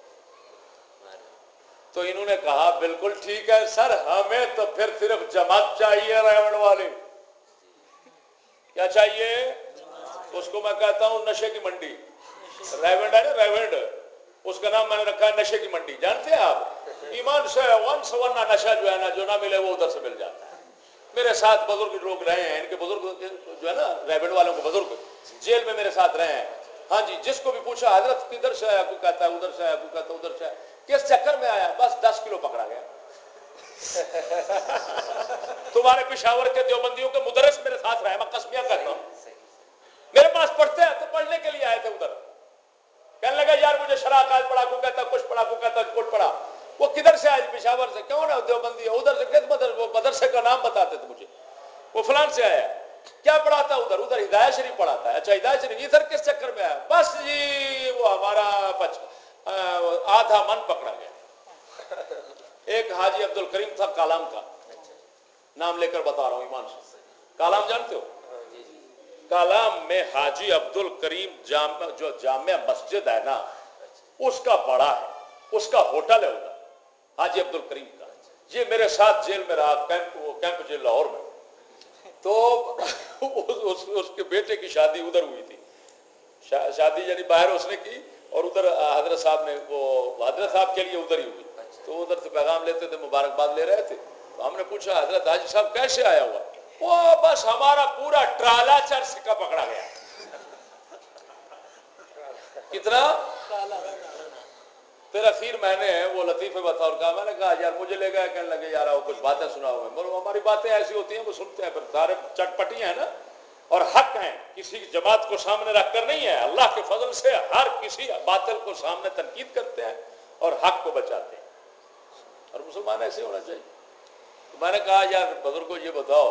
تو انہوں نے کہا بالکل ٹھیک ہے سر, ہمیں تو پھر صرف جماعت چاہیے ریونڈ والی. کیا چاہیے؟ اس کو میں کہتا ہوں نشے کی منڈی. ریونڈ ہے نا, ریونڈ, اس کا نام میں نے رکھا ہے نشے کی منڈی. جانتے ہیں آپ, ایمان سے ون سورنا نشہ جو ہے نا, جو نہ ملے وہ ادھر سے مل جاتا ہے. میرے ساتھ بزرگ لوگ رہے ہیں, ان کے بزرگ جو ہے نا ریونڈ والوں کے بزرگ جیل میں میرے ساتھ رہے ہیں. ہاں جی, جس کو بھی پوچھا حضرت کدھر سے آیا, کوئی کہتا ہے ادھر سے آیا, کوئی کہتا ہے ادھر سے آیا, کس چکر میں آیا, بس دس کلو پکڑا گیا. تمہارے پشاور کے دیوبندیوں کے مدرس میرے ساتھ رہے, میں قسمیہ کہتا ہوں, میرے پاس پڑھتے ہیں تو پڑھنے کے لیے آئے تھے ادھر. کہنے لگا یار مجھے شرح آج پڑھا, کو کہتا کچھ پڑھا, کو کہتا کچھ پڑھا. وہ کدھر سے آئے؟ پشاور سے. کیوں نا دیوبندی ہے. ادھر سے کس مدرسے, وہ مدرسے کا نام بتاتے تھے مجھے, وہ فلان سے آیا. کیا پڑھاتا ادھر؟ ادھر ہدایت شریف پڑھاتا ہے. اچھا ہدایت شریف, ادھر کس چکر میں آیا؟ بس جی وہ ہمارا بچ آدھا من پکڑا گیا. ایک حاجی عبد الکریم تھا کالام کا, نام لے کر بتا رہا ہوں ایمان سے. کالام جانتے ہو؟ کالام میں حاجی عبد الکریم جامع, جو جامع مسجد ہے نا, اس کا بڑا ہے, اس کا ہوٹل ہے ادھر, حاجی عبد الکریم کا. یہ میرے ساتھ جیل میں رہا, کیمپ, وہ کیمپ جیل لاہور میں. تو اس, اس کے بیٹے کی شادی ادھر ہوئی تھی. شادی یعنی باہر اس نے کی, اور ادھر حضرت صاحب نے, وہ حضرت صاحب کے لیے ادھر ہی ہوئی. تو ادھر سے پیغام لیتے تھے, مبارکباد لے رہے تھے. تو ہم نے پوچھا حضرت حاجی صاحب کیسے آیا ہوا؟ وہ بس ہمارا پورا ٹرالا چرچ کا پکڑا گیا. کتنا؟ پھر اخیر میں نے وہ لطیفے بتا اور کہا, میں نے کہا یار مجھے لے گئے, کہنے لگے یار کچھ باتیں سنا ہوئے. بولو ہماری باتیں ایسی ہوتی ہیں وہ سنتے ہیں, پھر سارے چٹپٹی ہیں نا, اور حق ہیں, کسی جماعت کو سامنے رکھ کر نہیں ہے. اللہ کے فضل سے ہر کسی باطل کو سامنے تنقید کرتے ہیں اور حق کو بچاتے ہیں, اور مسلمان ایسے ہونا چاہیے. تو میں نے کہا یار بزرگوں یہ بتاؤ,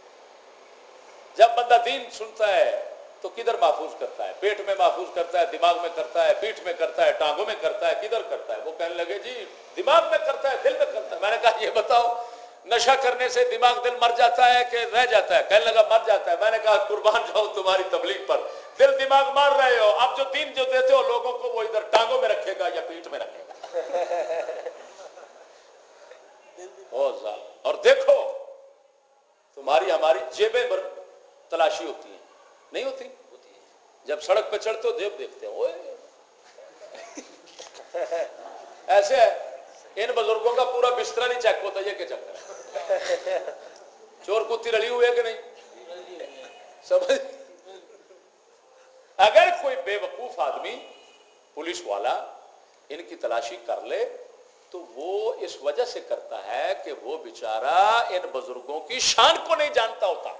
جب بندہ دین سنتا ہے تو کدھر محفوظ کرتا ہے؟ پیٹ میں محفوظ کرتا ہے, دماغ میں کرتا ہے, پیٹھ میں کرتا ہے, ٹانگوں میں کرتا ہے, کدھر کرتا ہے؟ وہ کہنے لگے جی دماغ میں کرتا ہے, دل میں کرتا ہے. میں نے کہا یہ بتاؤ نشہ کرنے سے دماغ دل مر جاتا ہے کہ رہ جاتا ہے؟ کہنے لگا مر جاتا ہے. میں نے کہا قربان جاؤں تمہاری تبلیغ پر, دل دماغ مار رہے ہو. اب جو دین جو دیتے ہو لوگوں کو, وہ ادھر ٹانگوں میں رکھے گا یا پیٹھ میں رکھے گا؟ اور دیکھو تمہاری ہماری جیبیں بھر تلاشی ہوتی ہیں نہیں ہوتی؟ جب سڑک پہ چڑھتے ہو جیب دیکھتے ہیں اوئے ایسے ہے. ان بزرگوں کا پورا بستر نہیں چیک ہوتا. یہ کیا چکر ہے؟ چور کتی رلی ہوئی ہے کہ نہیں سمجھ. اگر کوئی بے وقوف آدمی پولیس والا ان کی تلاشی کر لے تو وہ اس وجہ سے کرتا ہے کہ وہ بیچارہ ان بزرگوں کی شان کو نہیں جانتا ہوتا.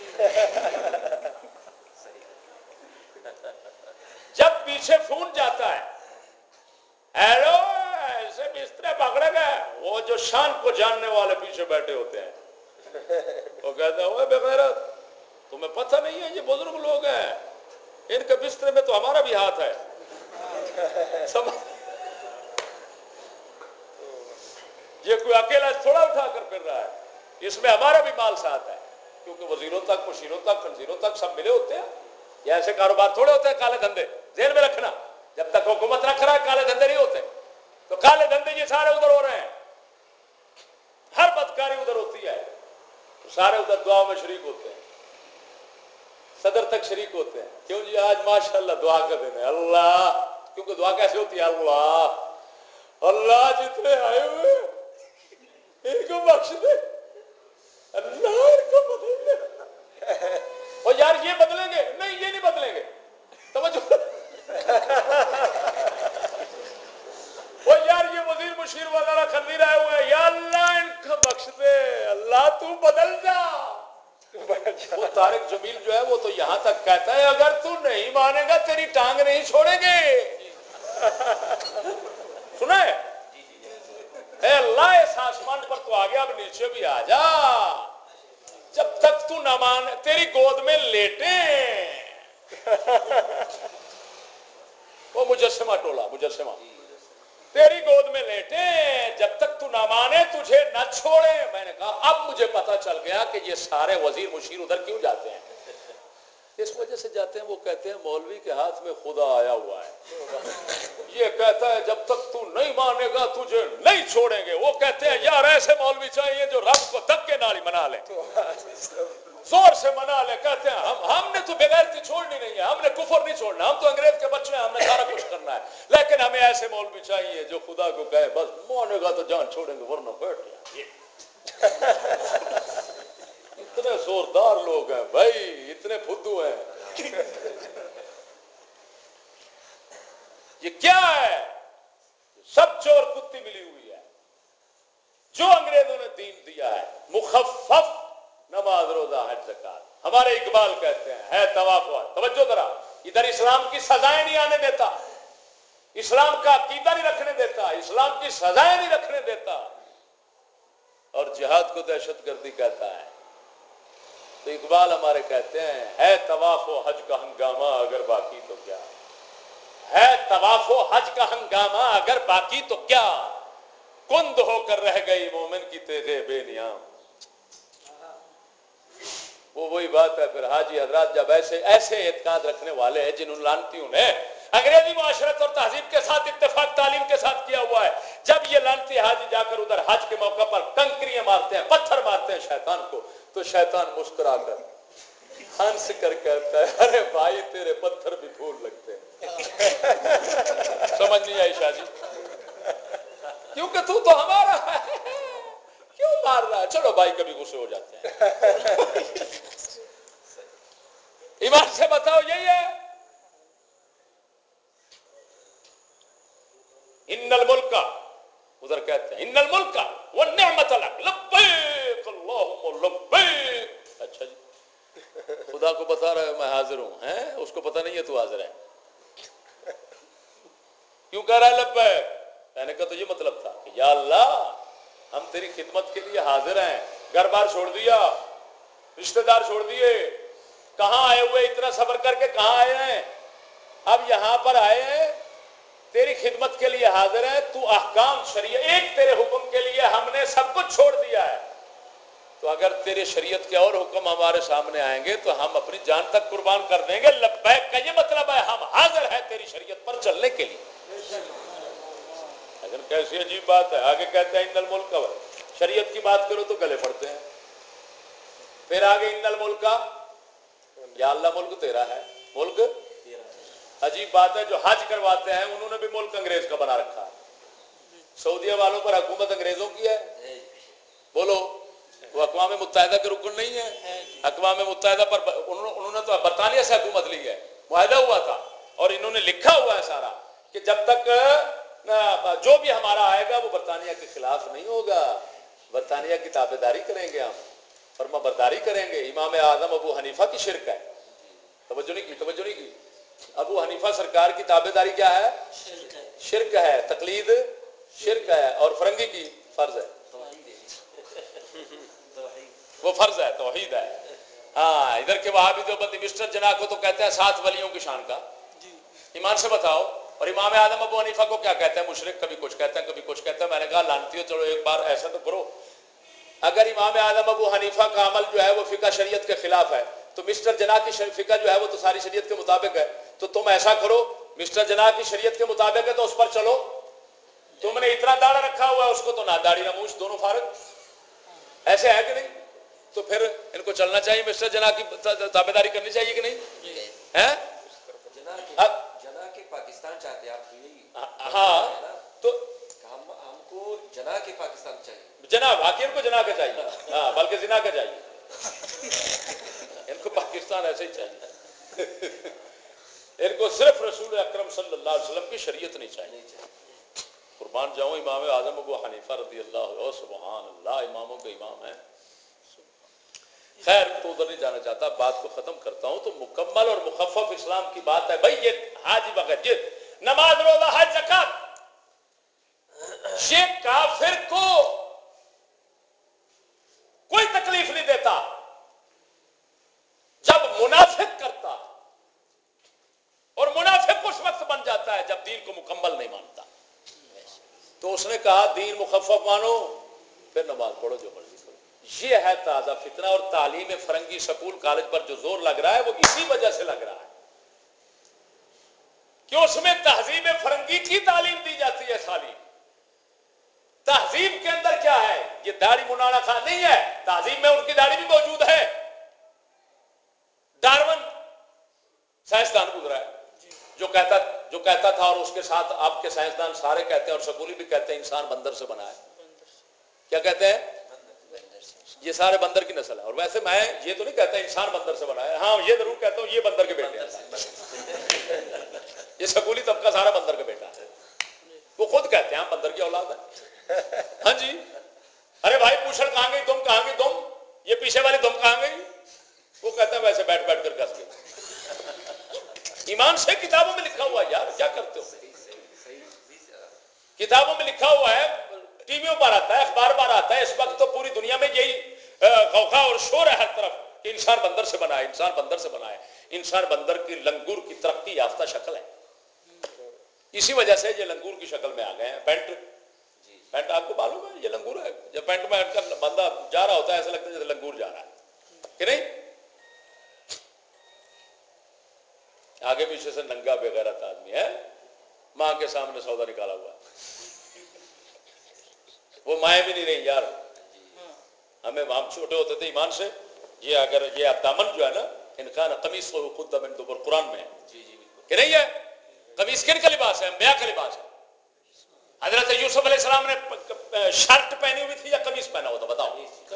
جب پیچھے فون جاتا ہے ہیلو ایسے بستر پکڑے گئے, وہ جو شان کو جاننے والے پیچھے بیٹھے ہوتے ہیں وہ کہتے ہیں بے غیرت تمہیں پتہ نہیں ہے یہ بزرگ لوگ ہیں, ان کے بستر میں تو ہمارا بھی ہاتھ ہے. یہ کوئی اکیلا تھوڑا اٹھا کر پھر رہا ہے, اس میں ہمارا بھی مال ساتھ ہے, کیونکہ وزیروں تک مشیروں تک خنزیروں تک سب ملے ہوتے ہیں. یہ ایسے کاروبار تھوڑے ہوتے ہیں کالے دھندے, ذہن میں رکھنا. جب تک حکومت رکھ رہا ہے کالے دھندے نہیں ہوتے. تو کالے دھندے یہ سارے ادھر ہو رہے ہیں, ہر بدکاری ادھر ہوتی ہے, سارے ادھر دعا میں شریک ہوتے ہیں, صدر تک شریک ہوتے ہیں. کیوں جی آج ماشاءاللہ دعا کا دن ہے. اللہ, کیونکہ دعا کیسے ہوتی ہے؟ اللہ اللہ جتنے آئے ہوئے ان کو بخش دے, اللہ ان کو بدل دے. اور یار یہ بدلیں گے نہیں, یہ نہیں بدلیں گے. توجہ. وہ یار یہ وزیر مشیر وغیرہ خنزیر آئے ہوئے ہیں, یا اللہ ان کو بخش دے, اللہ تو بدل جا. وہ طارق جمیل جو ہے وہ تو یہاں تک کہتا ہے اگر تو نہیں مانے گا تیری ٹانگ نہیں چھوڑیں گے. سنا ہے اے اللہ اس آسمان پر تو آگے, اب نیچے بھی آ جا. جب تک تو نہ مان تیری گود میں لیٹے. وہ مجسمہ ٹولا مجسمہ تیری گود میں لیٹے, جب تک تو نہ مانے تجھے نہ چھوڑے. میں نے کہا اب مجھے پتا چل گیا کہ یہ سارے وزیر مشیر ادھر کیوں جاتے ہیں. اس وجہ سے جاتے ہیں, وہ کہتے ہیں مولوی کے ہاتھ میں خدا آیا ہوا ہے. یہ کہتا ہے جب تک تو نہیں مانے گا تجھے نہیں چھوڑیں گے. وہ کہتے ہیں یار ایسے مولوی چاہیے جو رب کو دھکے نالی منا لے, زور سے منا لے. کہتے ہیں ہم ہم نے تو بغیرتی چھوڑنی نہیں ہے, ہم نے کفر نہیں چھوڑنا, ہم تو انگریز کے بچے ہیں, ہم نے سارا کچھ کرنا ہے, لیکن ہمیں ایسے مولوی چاہیے جو خدا کو کہے بس مانے گا تو جان چھوڑیں گے ورنہ بیٹھ جائیں. اتنے زوردار لوگ ہیں بھائی, اتنے فدو ہیں. یہ کیا ہے؟ سب چور کتی ملی ہوئی ہے. جو انگریزوں نے دین دیا ہے مخفف نماز روزہ حج زکات, ہمارے اقبال کہتے ہیں ہے طواف. توجہ ذرا, ادھر اسلام کی سزائیں نہیں آنے دیتا, اسلام کا عقیدہ نہیں رکھنے دیتا, اسلام کی سزائیں نہیں رکھنے دیتا, اور جہاد کو دہشت گردی کہتا ہے. تو اقبال ہمارے کہتے ہیں ہے طواف و حج کا ہنگامہ اگر باقی تو کیا, ہے طواف و حج کا ہنگامہ اگر باقی تو کیا, کند ہو کر رہ گئی مومن کی تیغے بے نیام. وہ وہی بات ہے. پھر حاجی حضرات جب ایسے ایسے اعتقاد رکھنے والے ہیں جنہوں لانتیوں نے انگریزی معاشرت اور تہذیب کے ساتھ اتفاق تعلیم کے ساتھ کیا ہوا ہے, جب یہ لانتی حاجی جا کر ادھر حج کے موقع پر کنکریاں مارتے ہیں, پتھر مارتے ہیں شیطان کو, تو شیطان مسکرا کر ہنس کر کہتا ہے ارے بھائی تیرے پتھر بھی پھول لگتے ہیں. سمجھ نہیں آئی شاہ جی؟ کیونکہ تو تو ہمارا ہے, کیوں مار رہا ہے؟ چلو بھائی کبھی غصے ہو جاتے ہیں. ایمان سے بتاؤ یہی ہے. ان الملک, ادھر کہتے ہیں ان الملک والنعمت لک لبیک اللہم لبیک. اچھا جی, خدا کو بتا رہا ہے میں حاضر ہوں, ہیں اس کو پتہ نہیں ہے تو حاضر ہے. کیوں کہہ رہا ہے لبیک؟ کہنے کا تو یہ مطلب تھا کہ یا اللہ ہم تیری خدمت کے لیے حاضر ہیں, گھر بار چھوڑ دیا, رشتہ دار چھوڑ دیے, کہاں آئے ہوئے, اتنا سفر کر کے کہاں آئے ہیں, اب یہاں پر آئے ہیں تیری خدمت کے لیے حاضر ہیں. تو احکام شریعت, ایک تیرے حکم کے لیے ہم نے سب کچھ چھوڑ دیا ہے, تو اگر تیرے شریعت کے اور حکم ہمارے سامنے آئیں گے تو ہم اپنی جان تک قربان کر دیں گے. لبیک کا یہ مطلب ہے ہم حاضر ہیں تیری شریعت پر چلنے کے لیے. لیکن کیسی عجیب بات ہے, آگے کہتے ہیں ان الملک, شریعت کی بات کرو تو گلے پڑتے ہیں. پھر آگے ان الملک یا اللہ ملک تیرا ہے، ملک عجیب بات ہے جو حج کرواتے ہیں انہوں نے بھی ملک انگریز کا بنا رکھا ہے. سعودیہ والوں پر حکومت انگریزوں کی ہے، بولو وہ اقوام متحدہ کے رکن نہیں ہے. اقوام متحدہ پر انہوں نے تو برطانیہ سے حکومت لی ہے، معاہدہ ہوا تھا اور انہوں نے لکھا ہوا ہے سارا کہ جب تک جو بھی ہمارا آئے گا وہ برطانیہ کے خلاف نہیں ہوگا، برطانیہ کی تابع داری کریں گے، ہم فرما برداری کریں گے. امام اعظم ابو حنیفہ کی شرک ہے، توجہ نہیں کی توجہ نہیں کی ابو حنیفہ سرکار کی تابع داری کیا ہے؟ شرک ہے. تقلید شرک ہے. اور فرنگی کی فرض ہے، وہ فرض ہے، توحید ہے. ہاں ادھر کے وہاں بھی جو بندی مسٹر جناح کو تو کہتے ہیں سات ولیوں کی شان کا، ایمان سے بتاؤ. اور امام اعظم ابو حنیفہ کو کیا کہتے ہیں؟ مشرک. کبھی کچھ کہتے ہیں کبھی کچھ کہتے ہیں. میں نے کہا لانتیو چلو ایک بار ایسا تو کرو، اگر امام اعظم ابو حنیفہ کا عمل جو ہے وہ فقہ شریعت کے خلاف ہے تو مسٹر جناح کی فقہ جو ہے وہ تو ساری شریعت کے مطابق ہے، تو تم ایسا کرو مسٹر جناح کی شریعت کے مطابق ہے تو اس پر چلو. تم نے اتنا داڑھا رکھا ہوا ہے اس کو تو نہ داڑھی نہ مونچھ دونوں فارغ، ایسے ہے کہ نہیں؟ تو پھر ان کو چلنا چاہیے، مسٹر جناح کی تابع داری کرنی چاہیے کہ نہیں ہے؟ اب جناح کے پاکستان چاہتے ہیں آپ یہی؟ ہاں تو ہم ہم کو جناح کے پاکستان چاہیے، جناح واقعی ان کو جناح کا چاہیے، ہاں بلکہ زنا کا چاہیے. ان کو پاکستان ایسے ہی چاہیے. ان کو صرف رسول اکرم صلی اللہ علیہ وسلم کی شریعت نہیں چاہیے. قربان جاؤں امام اعظم ابو حنیفہ رضی اللہ عنہ، سبحان اللہ، اماموں کے امام ہیں. خیر تو ادھر نہیں جانا چاہتا، بات کو ختم کرتا ہوں. تو مکمل اور مخفف اسلام کی بات ہے بھائی. یہ حاجی وقت یہ نماز روزہ حج زکات، یہ کافر کو کوئی تکلیف نہیں دیتا. جب منافق کرتا، اور منافق اس وقت بن جاتا ہے جب دین کو مکمل نہیں مانتا. تو اس نے کہا دین مخفف مانو پھر نماز پڑھو جو مرضی کرو. یہ ہے تازہ فتنہ. اور تعلیم فرنگی سکول کالج پر جو زور لگ رہا ہے وہ اسی وجہ سے لگ رہا ہے کہ اس میں تہذیب فرنگی کی تعلیم دی جاتی ہے. خالی تہذیب کے اندر کیا ہے؟ یہ داڑھی منانا خان نہیں ہے، تہذیب میں ان کی داڑھی بھی موجود ہے. ڈارون سائنسدان گزرا ہے جو کہتا جو کہتا تھا، اور اس کے ساتھ آپ کے سائنسدان سارے کہتے ہیں اور سکولی بھی کہتے ہیں انسان بندر سے بنا ہے. کیا کہتے ہیں؟ یہ سارے بندر کی نسل ہے. اور ویسے میں یہ تو نہیں کہتا انسان بندر سے بنا ہے، ہاں یہ ضرور کہتا ہوں یہ بندر کے بیٹے ہیں. یہ سکولی طبقہ سارا بندر کا بیٹا ہے. وہ خود کہتے ہیں ہم بندر کی اولاد ہے. ہاں جی، ارے بھائی پوچھڑ کہاں گئی تم، کہاں گئی تم، یہ پیچھے والی تم کہاں گئی؟ وہ کہتے ہیں ویسے بیٹھ بیٹھ کر کس گئے. ایمان سے کتابوں میں لکھا ہوا ہے یار، کیا کرتے ہو؟ کتابوں میں لکھا ہوا ہے، ٹی ویوں پر آتا ہے، اخبار پر آتا ہے. اس وقت تو پوری دنیا میں یہی غوغا اور شور ہے ہر طرف کہ انسان بندر سے بنا ہے، انسان بندر سے بنا ہے. انسان بندر کی لنگور کی ترقی یافتہ شکل ہے. اسی وجہ سے یہ لنگور کی شکل میں آ گئے ہیں. پینٹ پینٹ آپ کو معلوم ہے یہ لنگور ہے. جب پینٹ میں بندہ جا رہا ہوتا ہے ایسا لگتا ہے جیسے لنگور جا رہا ہے کہ نہیں. آگے پیچھے سے ننگا بغیرت آدمی ہے، ماں کے سامنے سودا نکالا ہوا. وہ مائیں بھی نہیں رہی یار. ہمیں ہم چھوٹے ہوتے تھے ایمان سے، یہ اگر یہ دامن جو ہے نا، انکان قمیص کو خود من دبر قرآن میں ہے کہ نہیں ہے. قمیص کن کا لباس ہے؟ انبیاء کا لباس ہے. حضرت یوسف علیہ السلام نے شرٹ پہنی ہوئی تھی یا قمیص پہنا ہوا تھا؟ بتاؤ.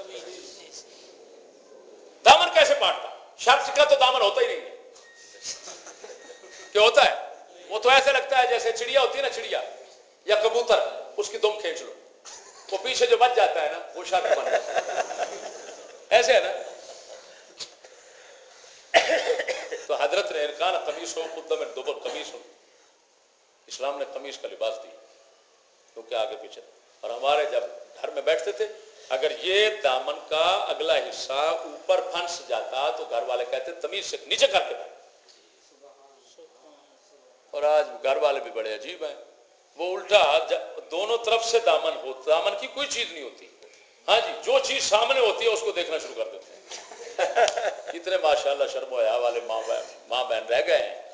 دامن کیسے پاٹتا؟ شرٹ کا تو دامن ہوتا ہی نہیں ہے. کیا ہوتا ہے؟ وہ تو ایسے لگتا ہے جیسے چڑیا ہوتی ہے نا، چڑیا یا کبوتر، اس کی دم کھینچ لو وہ پیچھے جو بچ جاتا ہے نا وہ شرٹ بن جاتا ہے. ایسے ہے نا. تو حضرت نے انکان قمیص ہو خود من دبر قمیص ہو، اسلام نے قمیص کا لباس دی کیونکہ آگے پیچھے. اور ہمارے جب گھر میں بیٹھتے تھے اگر یہ دامن کا اگلا حصہ اوپر پھنس جاتا تو گھر والے کہتے تمیز سے نیچے کر کے بیٹھ. اور آج گھر والے بھی بڑے عجیب ہیں، وہ الٹا دونوں طرف سے دامن ہو، دامن کی کوئی چیز نہیں ہوتی. ہاں جی، جو چیز سامنے ہوتی ہے اس کو دیکھنا شروع کر دیتے ہیں. اتنے ماشاءاللہ شرم و حیا والے ماں ماں بہن رہ گئے ہیں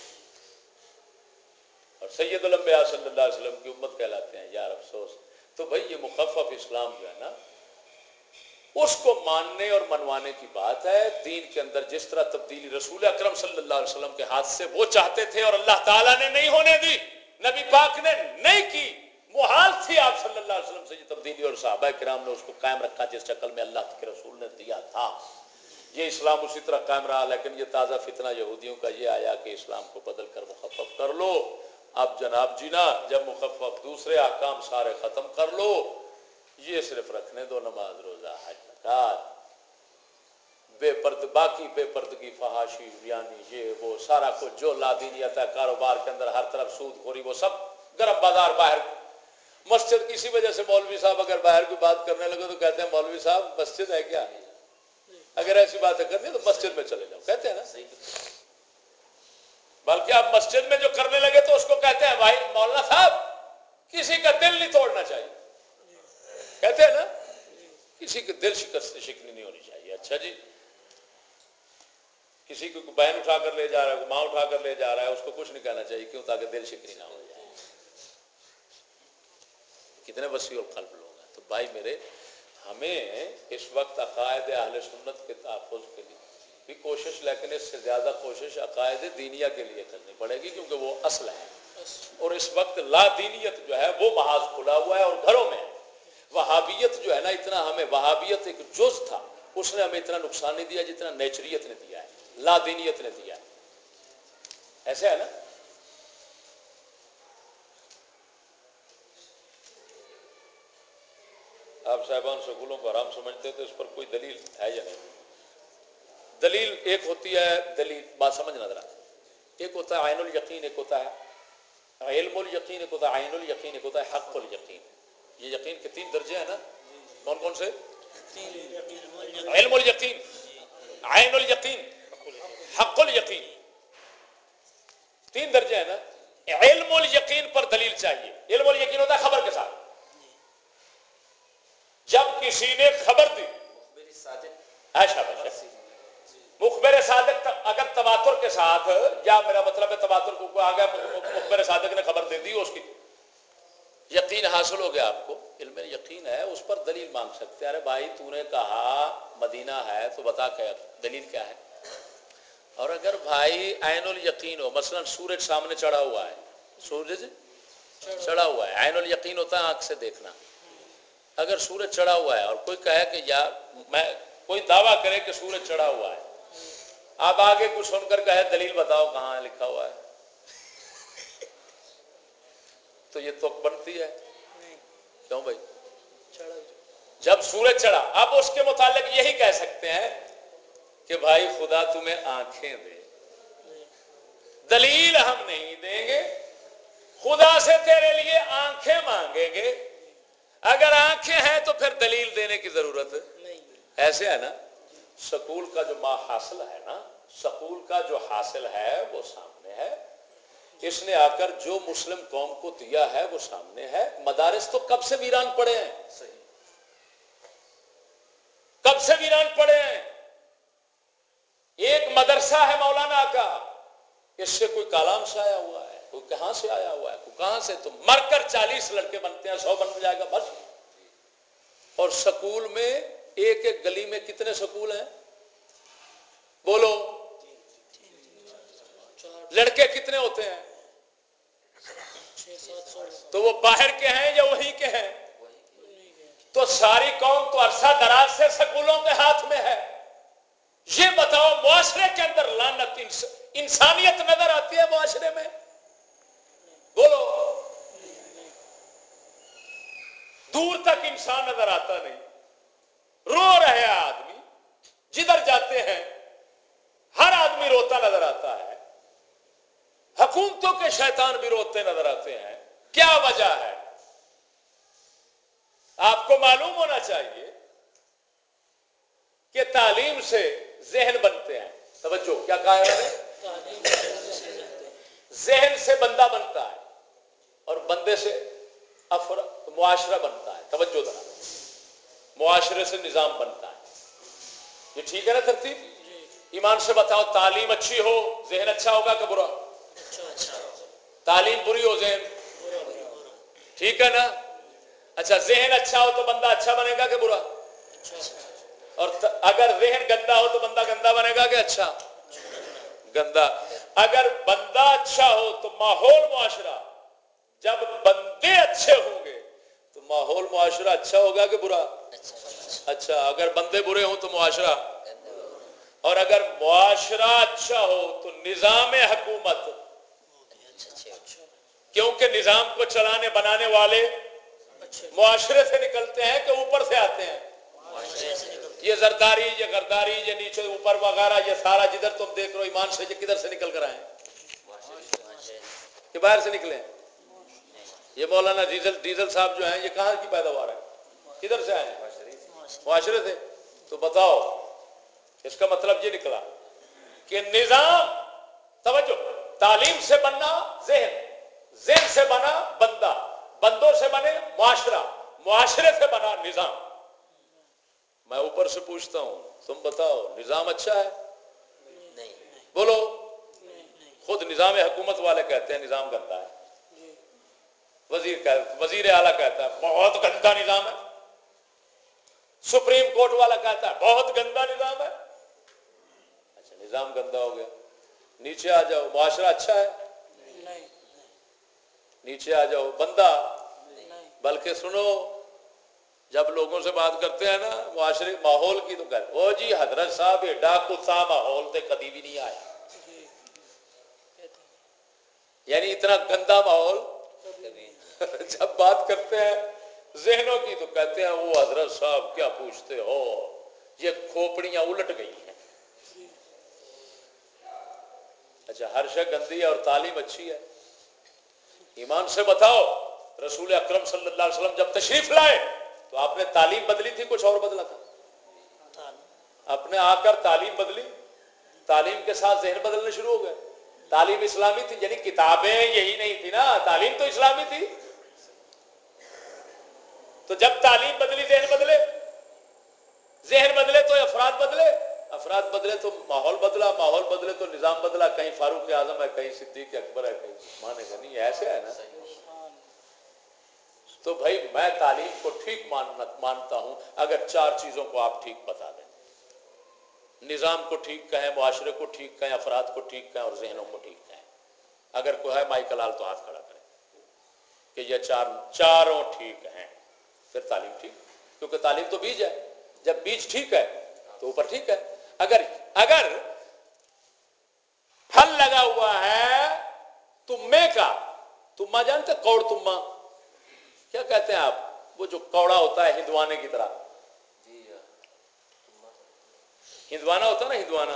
اور سید الانبیاء صلی اللہ علیہ وسلم کی امت کہلاتے ہیں. یار افسوس. تو بھائی یہ مخفف اسلام جو ہے نا، اس کو ماننے اور منوانے کی بات ہے. دین کے اندر جس طرح تبدیلی رسول اکرم صلی اللہ علیہ وسلم کے ہاتھ سے وہ چاہتے تھے اور اللہ تعالیٰ نے نہیں ہونے دی, نبی پاک نے نہیں کی, محال تھی آپ صلی اللہ علیہ وسلم سے یہ تبدیلی, اور صحابہ کرام نے اس کو قائم رکھا جس شکل میں اللہ کے رسول نے دیا تھا. یہ اسلام اسی طرح قائم رہا, لیکن یہ تازہ فتنہ یہودیوں کا یہ آیا کہ اسلام کو بدل کر مخفف کر لو. اب جناب جی نا, جب مخفف دوسرے احکام سارے ختم کر لو, یہ صرف رکھنے دو نماز روزہ حج زکات, بے پرد باقی بے پردگی فحاشی یعنی یہ وہ سارا کچھ جو لادینیت ہے کاروبار کے اندر ہر طرف سود خوری وہ سب گرم بازار. باہر مسجد کسی وجہ سے مولوی صاحب اگر باہر کی بات کرنے لگے تو کہتے ہیں مولوی صاحب مسجد ہے کیا, اگر ایسی باتیں کرنی تو مسجد میں چلے جاؤ, کہتے ہیں نا. بلکہ آپ مسجد میں جو کرنے لگے تو اس کو کہتے ہیں بھائی مولانا صاحب کسی کا دل نہیں توڑنا چاہیے, کہتے ہیں نا کسی کے دل شکست شکنی نہیں ہونی چاہیے. اچھا جی, کسی کو بہن اٹھا کر لے جا رہا ہے, ماں اٹھا کر لے جا رہا ہے, اس کو کچھ نہیں کہنا چاہیے, کیوں, تاکہ دل شکنی نہ ہو جائے. کتنے وسیع القلب لوگ ہیں. تو بھائی میرے, ہمیں اس وقت عقائد اہل سنت کے تحفظ کے لیے بھی کوشش, لیکن اس سے زیادہ کوشش عقائد دینیہ کے لیے کرنی پڑے گی, کیونکہ وہ اصل ہے. اور اس وقت لا دینیت جو ہے وہ محاذ کھلا ہوا ہے اور گھروں میں. وہابیت جو ہے نا, اتنا ہمیں وہابیت ایک جز تھا, اس نے ہمیں اتنا نقصان نہیں دیا جتنا نیچریت نے دیا ہے, لا دینیت نے دیا ہے. ایسے ہے نا. آپ صاحبان سکولوں کو حرام سمجھتے تو اس پر کوئی دلیل ہے یا نہیں؟ دلیل ایک ہوتی ہے, دلیل بات سمجھنا ذرا, ایک ہوتا ہے عین الیقین, ایک ہوتا ہے علم الیقین, ایک ہوتا ہے عین الیقین, ایک ہوتا ہے حق الیقین. یہ یقین کے تین درجے ہیں نا, کون کون سے؟ علم الیقین, عین الیقین, حق الیقین, تین درجے ہیں نا. علم الیقین پر دلیل چاہیے. علم الیقین ہوتا ہے خبر کے ساتھ, جب کسی نے خبر دی, مخبر صادق اگر تواتر کے ساتھ, یا میرا مطلب ہے تواتر کو آ گیا, مخبر صادق نے خبر دے دی, اس کی یقین حاصل ہو گیا آپ کو, علم یقین ہے, اس پر دلیل مانگ سکتے ہیں. ارے بھائی تو نے کہا مدینہ ہے تو بتا کیا دلیل کیا ہے. اور اگر بھائی عین الیقین ہو, مثلا سورج سامنے چڑھا ہوا ہے, سورج چڑھا ہوا ہے, عین الیقین ہوتا ہے آنکھ سے دیکھنا. اگر سورج چڑھا ہوا ہے اور کوئی کہے کہ یار میں, کوئی دعویٰ کرے کہ سورج چڑھا ہوا ہے, آپ آگے کچھ سن کر کہے دلیل بتاؤ کہاں لکھا ہوا ہے, تو یہ تو بنتی ہے. کیوں بھائی, جب سورج چڑھا, اب اس کے متعلق یہی کہہ سکتے ہیں کہ بھائی خدا تمہیں آنکھیں دے, دلیل ہم نہیں دیں گے, خدا سے تیرے لیے آنکھیں مانگیں گے. اگر آنکھیں ہیں تو پھر دلیل دینے کی ضرورت نہیں. ایسے ہے نا. سکول کا جو ما حاصل ہے نا, سکول کا جو حاصل ہے وہ سامنے ہے, اس نے آ کر جو مسلم قوم کو دیا ہے وہ سامنے ہے. مدارس تو کب سے ویران پڑے ہیں, کب سے ویران پڑے ہیں. ایک مدرسہ ہے مولانا کا, اس سے کوئی کالام سے آیا ہوا ہے, کوئی کہاں سے آیا ہوا ہے, کوئی کہاں سے, تو مر کر چالیس لڑکے بنتے ہیں, سو بن جائے گا بس. اور سکول میں ایک ایک گلی میں کتنے سکول ہیں بولو, لڑکے کتنے ہوتے ہیں, تو وہ باہر کے ہیں یا وہیں کے ہیں؟ تو ساری قوم تو عرصہ دراز سے سکولوں کے ہاتھ میں ہے. یہ بتاؤ معاشرے کے اندر لعنت, انسانیت نظر آتی ہے معاشرے میں؟ بولو, دور تک انسان نظر آتا نہیں. رو رہے آدمی, جدھر جاتے ہیں ہر آدمی روتا نظر آتا ہے. حکومتوں کے شیطان بھی روتے نظر آتے ہیں. کیا وجہ ہے؟ آپ کو معلوم ہونا چاہیے کہ تعلیم سے ذہن بنتے ہیں. توجہ, کیا کہا ہے انہوں نے؟ ذہن سے بندہ بنتا ہے اور بندے سے افر معاشرہ بنتا ہے. توجہ ذرا, معاشرے سے نظام بنتا ہے. یہ ٹھیک ہے نا ترتیب؟ ایمان سے بتاؤ, تعلیم اچھی ہو ذہن اچھا ہوگا کہ برا؟ تعلیم بری ہو ذہن, ٹھیک ہے نا. اچھا, ذہن اچھا ہو تو بندہ اچھا بنے گا کہ برا؟ اور اگر ذہن گندا ہو تو بندہ گندا بنے گا کہ اچھا؟ گندا. اگر بندہ اچھا ہو تو ماحول معاشرہ، جب بندے اچھے ہوں گے تو ماحول معاشرہ اچھا ہوگا کہ برا؟ اچھا. اگر بندے برے ہوں تو معاشرہ، اور اگر معاشرہ اچھا ہو تو نظام حکومت، کیونکہ نظام کو چلانے بنانے والے معاشرے سے نکلتے ہیں کہ اوپر سے آتے ہیں؟ یہ زرداری، یہ غرداری، یہ نیچے اوپر وغیرہ، یہ سارا جدھر تم دیکھ رہو ایمان سے، یہ کدھر سے نکل کر آئے کہ باہر سے نکلے؟ یہ مولانا ڈیزل ڈیزل صاحب جو ہیں یہ کہاں کی پیداوار ہے؟ کدھر سے آئے ہیں؟ معاشرے سے. تو بتاؤ اس کا مطلب یہ نکلا کہ نظام، توجہ، تعلیم سے بننا ذہن، ذہن سے بنا بندہ، بندوں سے بنے معاشرہ، معاشرے سے بنا نظام. میں اوپر سے پوچھتا ہوں تم بتاؤ نظام اچھا ہے؟ بولو. خود نظام حکومت والے کہتے ہیں نظام گندا ہے. وزیر وزیر اعلیٰ کہتا ہے بہت گندا نظام ہے. سپریم کورٹ والا کہتا ہے بہت گندا نظام ہے. اچھا نظام گندا ہو گیا، نیچے آ جاؤ معاشرہ اچھا ہے؟ نیچے آ جاؤ بندہ. بلکہ سنو جب لوگوں سے بات کرتے ہیں نا معاشرے ماحول کی تو کہتے او جی حضرت صاحب یہ ڈاکو سا ماحول تے کبھی بھی نہیں آیا. یعنی اتنا گندا ماحول. جب بات کرتے ہیں ذہنوں کی تو کہتے ہیں وہ حضرت صاحب کیا پوچھتے ہو، یہ کھوپڑیاں الٹ گئی ہیں. اچھا ہر شے گندی ہے اور تعلیم اچھی ہے؟ ایمان سے بتاؤ رسول اکرم صلی اللہ علیہ وسلم جب تشریف لائے تو آپ نے تعلیم بدلی تھی کچھ اور بدلا تھا؟ اپنے آ کر تعلیم بدلی، تعلیم کے ساتھ ذہن بدلنے شروع ہو گئے. تعلیم اسلامی تھی یعنی کتابیں یہی نہیں تھی نا، تعلیم تو اسلامی تھی. تو جب تعلیم بدلی ذہن بدلے، ذہن بدلے تو افراد بدلے، افراد بدلے تو ماحول بدلا، ماحول بدلے تو نظام بدلا. کہیں فاروق اعظم ہے، کہیں صدیق اکبر ہے، کہیں مانے گا نہیں. ایسے ہے نا. تو بھائی میں تعلیم کو ٹھیک مانتا ہوں اگر چار چیزوں کو آپ ٹھیک بتا دیں. نظام کو ٹھیک کہیں، معاشرے کو ٹھیک کہیں، افراد کو ٹھیک کہیں اور ذہنوں کو ٹھیک کہیں. اگر کوئی ہے مائی کلال تو ہاتھ کھڑا کرے کہ یہ چار چاروں ٹھیک ہیں پھر تعلیم ٹھیک. کیونکہ تعلیم تو بیج ہے، جب بیج ٹھیک ہے تو اوپر ٹھیک ہے. اگر اگر پھل لگا ہوا ہے تمے کا، تما جانتے کوڑ تما کیا کہتے ہیں آپ؟ وہ جو کوڑا ہوتا ہے ہندوانے کی طرح، ہندوانا ہوتا ہے نا، ہندوانا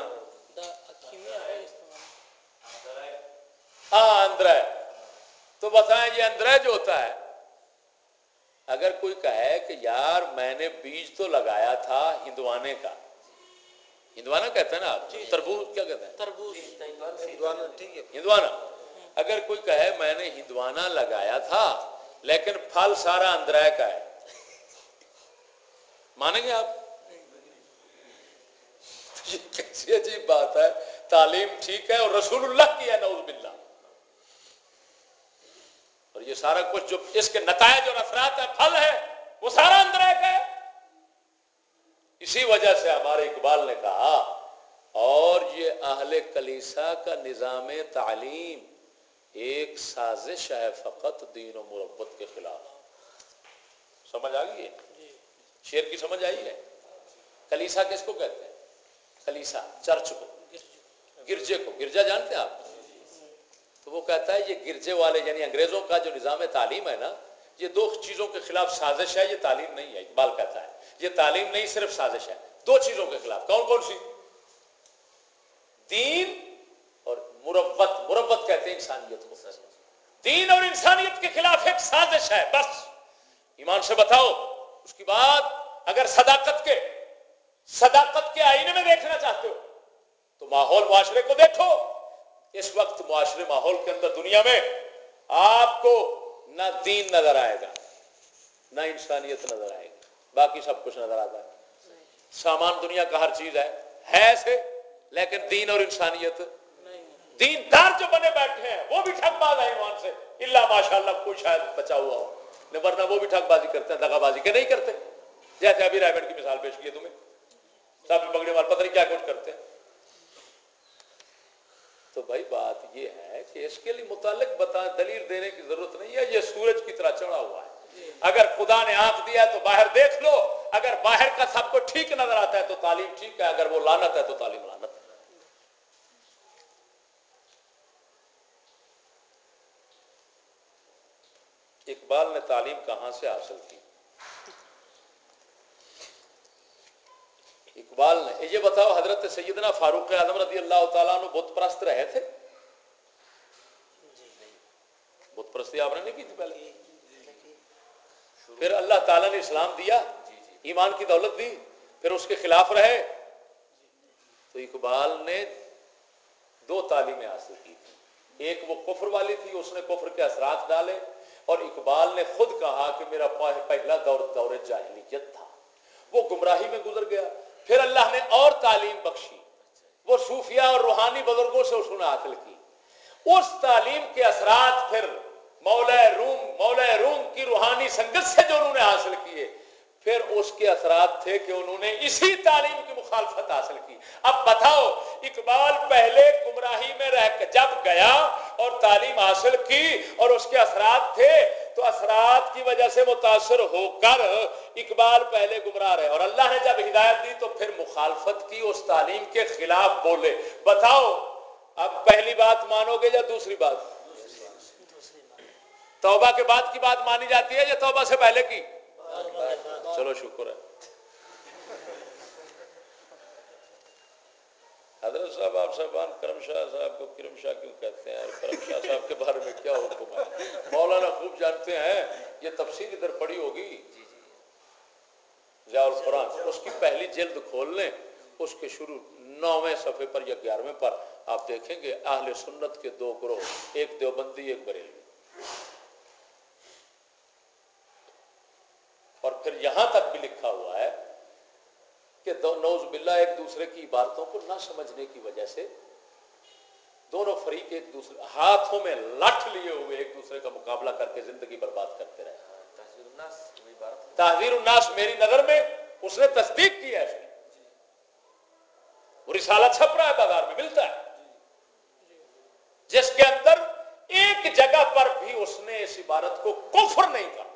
ہاں اندرا. تو بتائیں یہ اندرا جو ہوتا ہے، اگر کوئی کہے کہ یار میں نے بیج تو لگایا تھا ہندوانے کا، ہندوانا کہتے ہیں نا آپ، تربوز کیا کہتے ہیں؟ تربوز. ہندوانا. اگر کوئی کہے میں نے ہندوانا لگایا تھا لیکن پھل سارا اندرا کا ہے، مانیں گے آپ؟ یہ کیسی عجیب بات ہے. تعلیم ٹھیک ہے اور رسول اللہ کی ہے، نعوذ باللہ. اور یہ سارا کچھ جو اس کے نتائج اور اثرات ہے، پھل ہے، وہ سارا اندر ہے. اسی وجہ سے ہمارے اقبال نے کہا اور یہ اہل کلیسا کا نظام تعلیم ایک سازش ہے فقط دین و مربت کے خلاف. سمجھ آ گئی ہے؟ شعر کی سمجھ آئی ہے؟ کلیسا کس کو کہتے ہیں؟ کلیسا چرچ کو، گرجے کو. گرجا جانتے ہیں آپ؟ تو وہ کہتا ہے یہ گرجے والے یعنی انگریزوں کا جو نظام تعلیم ہے نا، یہ دو چیزوں کے خلاف سازش ہے، یہ تعلیم نہیں ہے. اقبال کہتا ہے یہ تعلیم نہیں صرف سازش ہے، دو چیزوں کے خلاف. کون کون سی؟ دین اور مربت. مربت کہتے ہیں انسانیت کو. دین اور انسانیت کے خلاف ایک سازش ہے بس. ایمان سے بتاؤ. اس کے بعد اگر صداقت کے صداقت کے آئینے میں دیکھنا چاہتے ہو تو ماحول معاشرے کو دیکھو. اس وقت معاشرے ماحول کے اندر دنیا میں آپ کو نہ دین نظر آئے گا نہ انسانیت نظر آئے گی، باقی سب کچھ نظر آتا ہے. سامان دنیا کا ہر چیز ہے ہے ایسے، لیکن دین اور انسانیت. دین دار جو بنے بیٹھے ہیں وہ بھی ٹھگ باز ہیں ایمان سے، اللہ ماشاء اللہ کوئی شاید بچا ہوا ہو، ورنہ وہ بھی ٹھگ بازی کرتے ہیں، دغا بازی کے نہیں کرتے. جیسے ابھی رائبڈ کی مثال پیش کی ہے تمہیں. صاحب پگڑی والے پتہ نہیں کیا کچھ کرتے ہیں. تو بھائی بات یہ ہے کہ اس کے لیے متعلق بتا دلیل دینے کی ضرورت نہیں ہے. یہ سورج کی طرح چڑھا ہوا ہے. اگر خدا نے آنکھ دیا ہے تو باہر دیکھ لو. اگر باہر کا سب کو ٹھیک نظر آتا ہے تو تعلیم ٹھیک ہے, اگر وہ لعنت ہے تو تعلیم لعنت ہے. اقبال نے تعلیم کہاں سے حاصل کی؟ اقبال نے یہ بتاؤ, حضرت سیدنا فاروق اعظم رضی اللہ تعالیٰ عنہ بت پرست رہے تھے؟ بت پرستی آپ نے نہیں کی تھی پہلے؟ پھر اللہ تعالیٰ نے اسلام دیا, ایمان کی دولت دی, پھر اس کے خلاف رہے. تو اقبال نے دو تعلیمیں حاصل کی تھی. ایک وہ کفر والی تھی, اس نے کفر کے اثرات ڈالے, اور اقبال نے خود کہا کہ میرا پہلا دور دور جاہلیت تھا, وہ گمراہی میں گزر گیا. پھر اللہ نے اور تعلیم بخشی, وہ صوفیہ اور روحانی بزرگوں سے اس نے حاصل کی. اس تعلیم کے اثرات پھر مولا روم مولا روم کی روحانی سنگت سے جو انہوں نے حاصل کیے, پھر اس کے اثرات تھے کہ انہوں نے اسی تعلیم کی مخالفت حاصل کی. اب بتاؤ, اقبال پہلے گمراہی میں رہ کر جب گیا اور تعلیم حاصل کی اور اس کے اثرات تھے, تو اثرات کی وجہ سے متاثر ہو کر اقبال پہلے گمراہ رہے, اور اللہ نے جب ہدایت دی تو پھر مخالفت کی, اس تعلیم کے خلاف بولے. بتاؤ اب پہلی بات مانو گے یا دوسری بات؟ توبہ کے بعد کی بات مانی جاتی ہے یا توبہ سے پہلے کی؟ چلو شکر ہے. حضرت صاحب آپ صاحبان کرم شاہ صاحب کو کرم شاہ کیوں کہتے ہیں؟ کرم شاہ صاحب کے بارے میں کیا حکم ہے؟ مولانا خوب جانتے ہیں. یہ تفسیر ادھر پڑھی ہوگی ضیاء القرآن, اس کی پہلی جلد کھول لیں, اس کے شروع نویں صفحے پر یا گیارہویں پر آپ دیکھیں گے اہل سنت کے دو گروہ, ایک دیوبندی ایک بریلوی. اور پھر یہاں تک بھی لکھا ہوا ہے کہ دو نوز باللہ ایک دوسرے کی عبارتوں کو نہ سمجھنے کی وجہ سے دونوں فریق ایک دوسرے ہاتھوں میں لٹھ لیے ہوئے ایک دوسرے کا مقابلہ کر کے زندگی برباد کرتے رہے. تحذیر الناس میری نظر میں اس نے تصدیق کی ہے, اس کی وہ رسالہ چھپ رہا ہے, بازار میں ملتا ہے, جس کے اندر ایک جگہ پر بھی اس نے اس عبارت کو کفر نہیں کہا.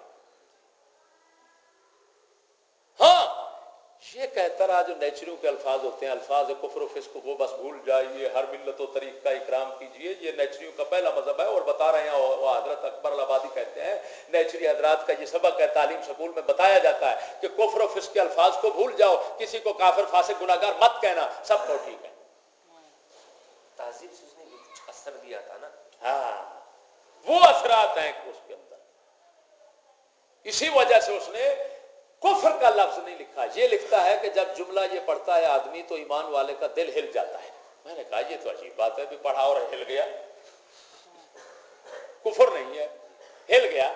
ہاں یہ کہتا رہا جو نیچریوں کے الفاظ ہوتے ہیں, الفاظ کفر و فسق کو بس بھول جائیے, ہر ملت و طریق کا اکرام کیجیے, یہ نیچریوں کا پہلا مذہب ہے. اور بتا رہے ہیں وہ حضرت اکبر الآبادی کہتے ہیں نیچری حضرات کا یہ سبق ہے, تعلیم سکول میں بتایا جاتا ہے کہ کفر و فسق کے الفاظ کو بھول جاؤ, کسی کو کافر فاسق گناہگار مت کہنا, سب کو ٹھیک ہے. تہذیب سے اس نے کچھ اثر دیا تھا نا, ہاں وہ اثرات ہیں اس کے اندر, اسی وجہ سے اس نے کفر کا لفظ نہیں لکھا. یہ لکھتا ہے کہ جب جملہ یہ پڑھتا ہے آدمی تو ایمان والے کا دل ہل جاتا ہے. میں نے کہا یہ تو عجیب بات ہے, بھی پڑھا اور ہل گیا, کفر نہیں ہے, ہل گیا.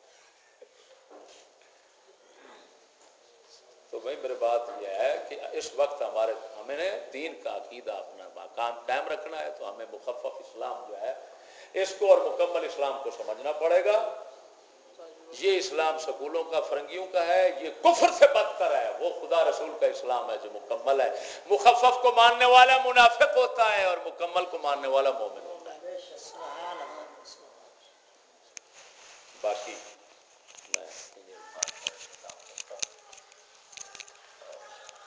تو بھائی میری بات یہ ہے کہ اس وقت ہمارے ہمیں دین کا عقیدہ اپنا کام قائم رکھنا ہے, تو ہمیں مخفف اسلام جو ہے اس کو اور مکمل اسلام کو سمجھنا پڑے گا. یہ اسلام سکولوں کا فرنگیوں کا ہے, یہ کفر سے بدتر ہے. وہ خدا رسول کا اسلام ہے جو مکمل ہے. مخفف کو ماننے والا منافق ہوتا ہے اور مکمل کو ماننے والا مومن ہوتا ہے. باقی میں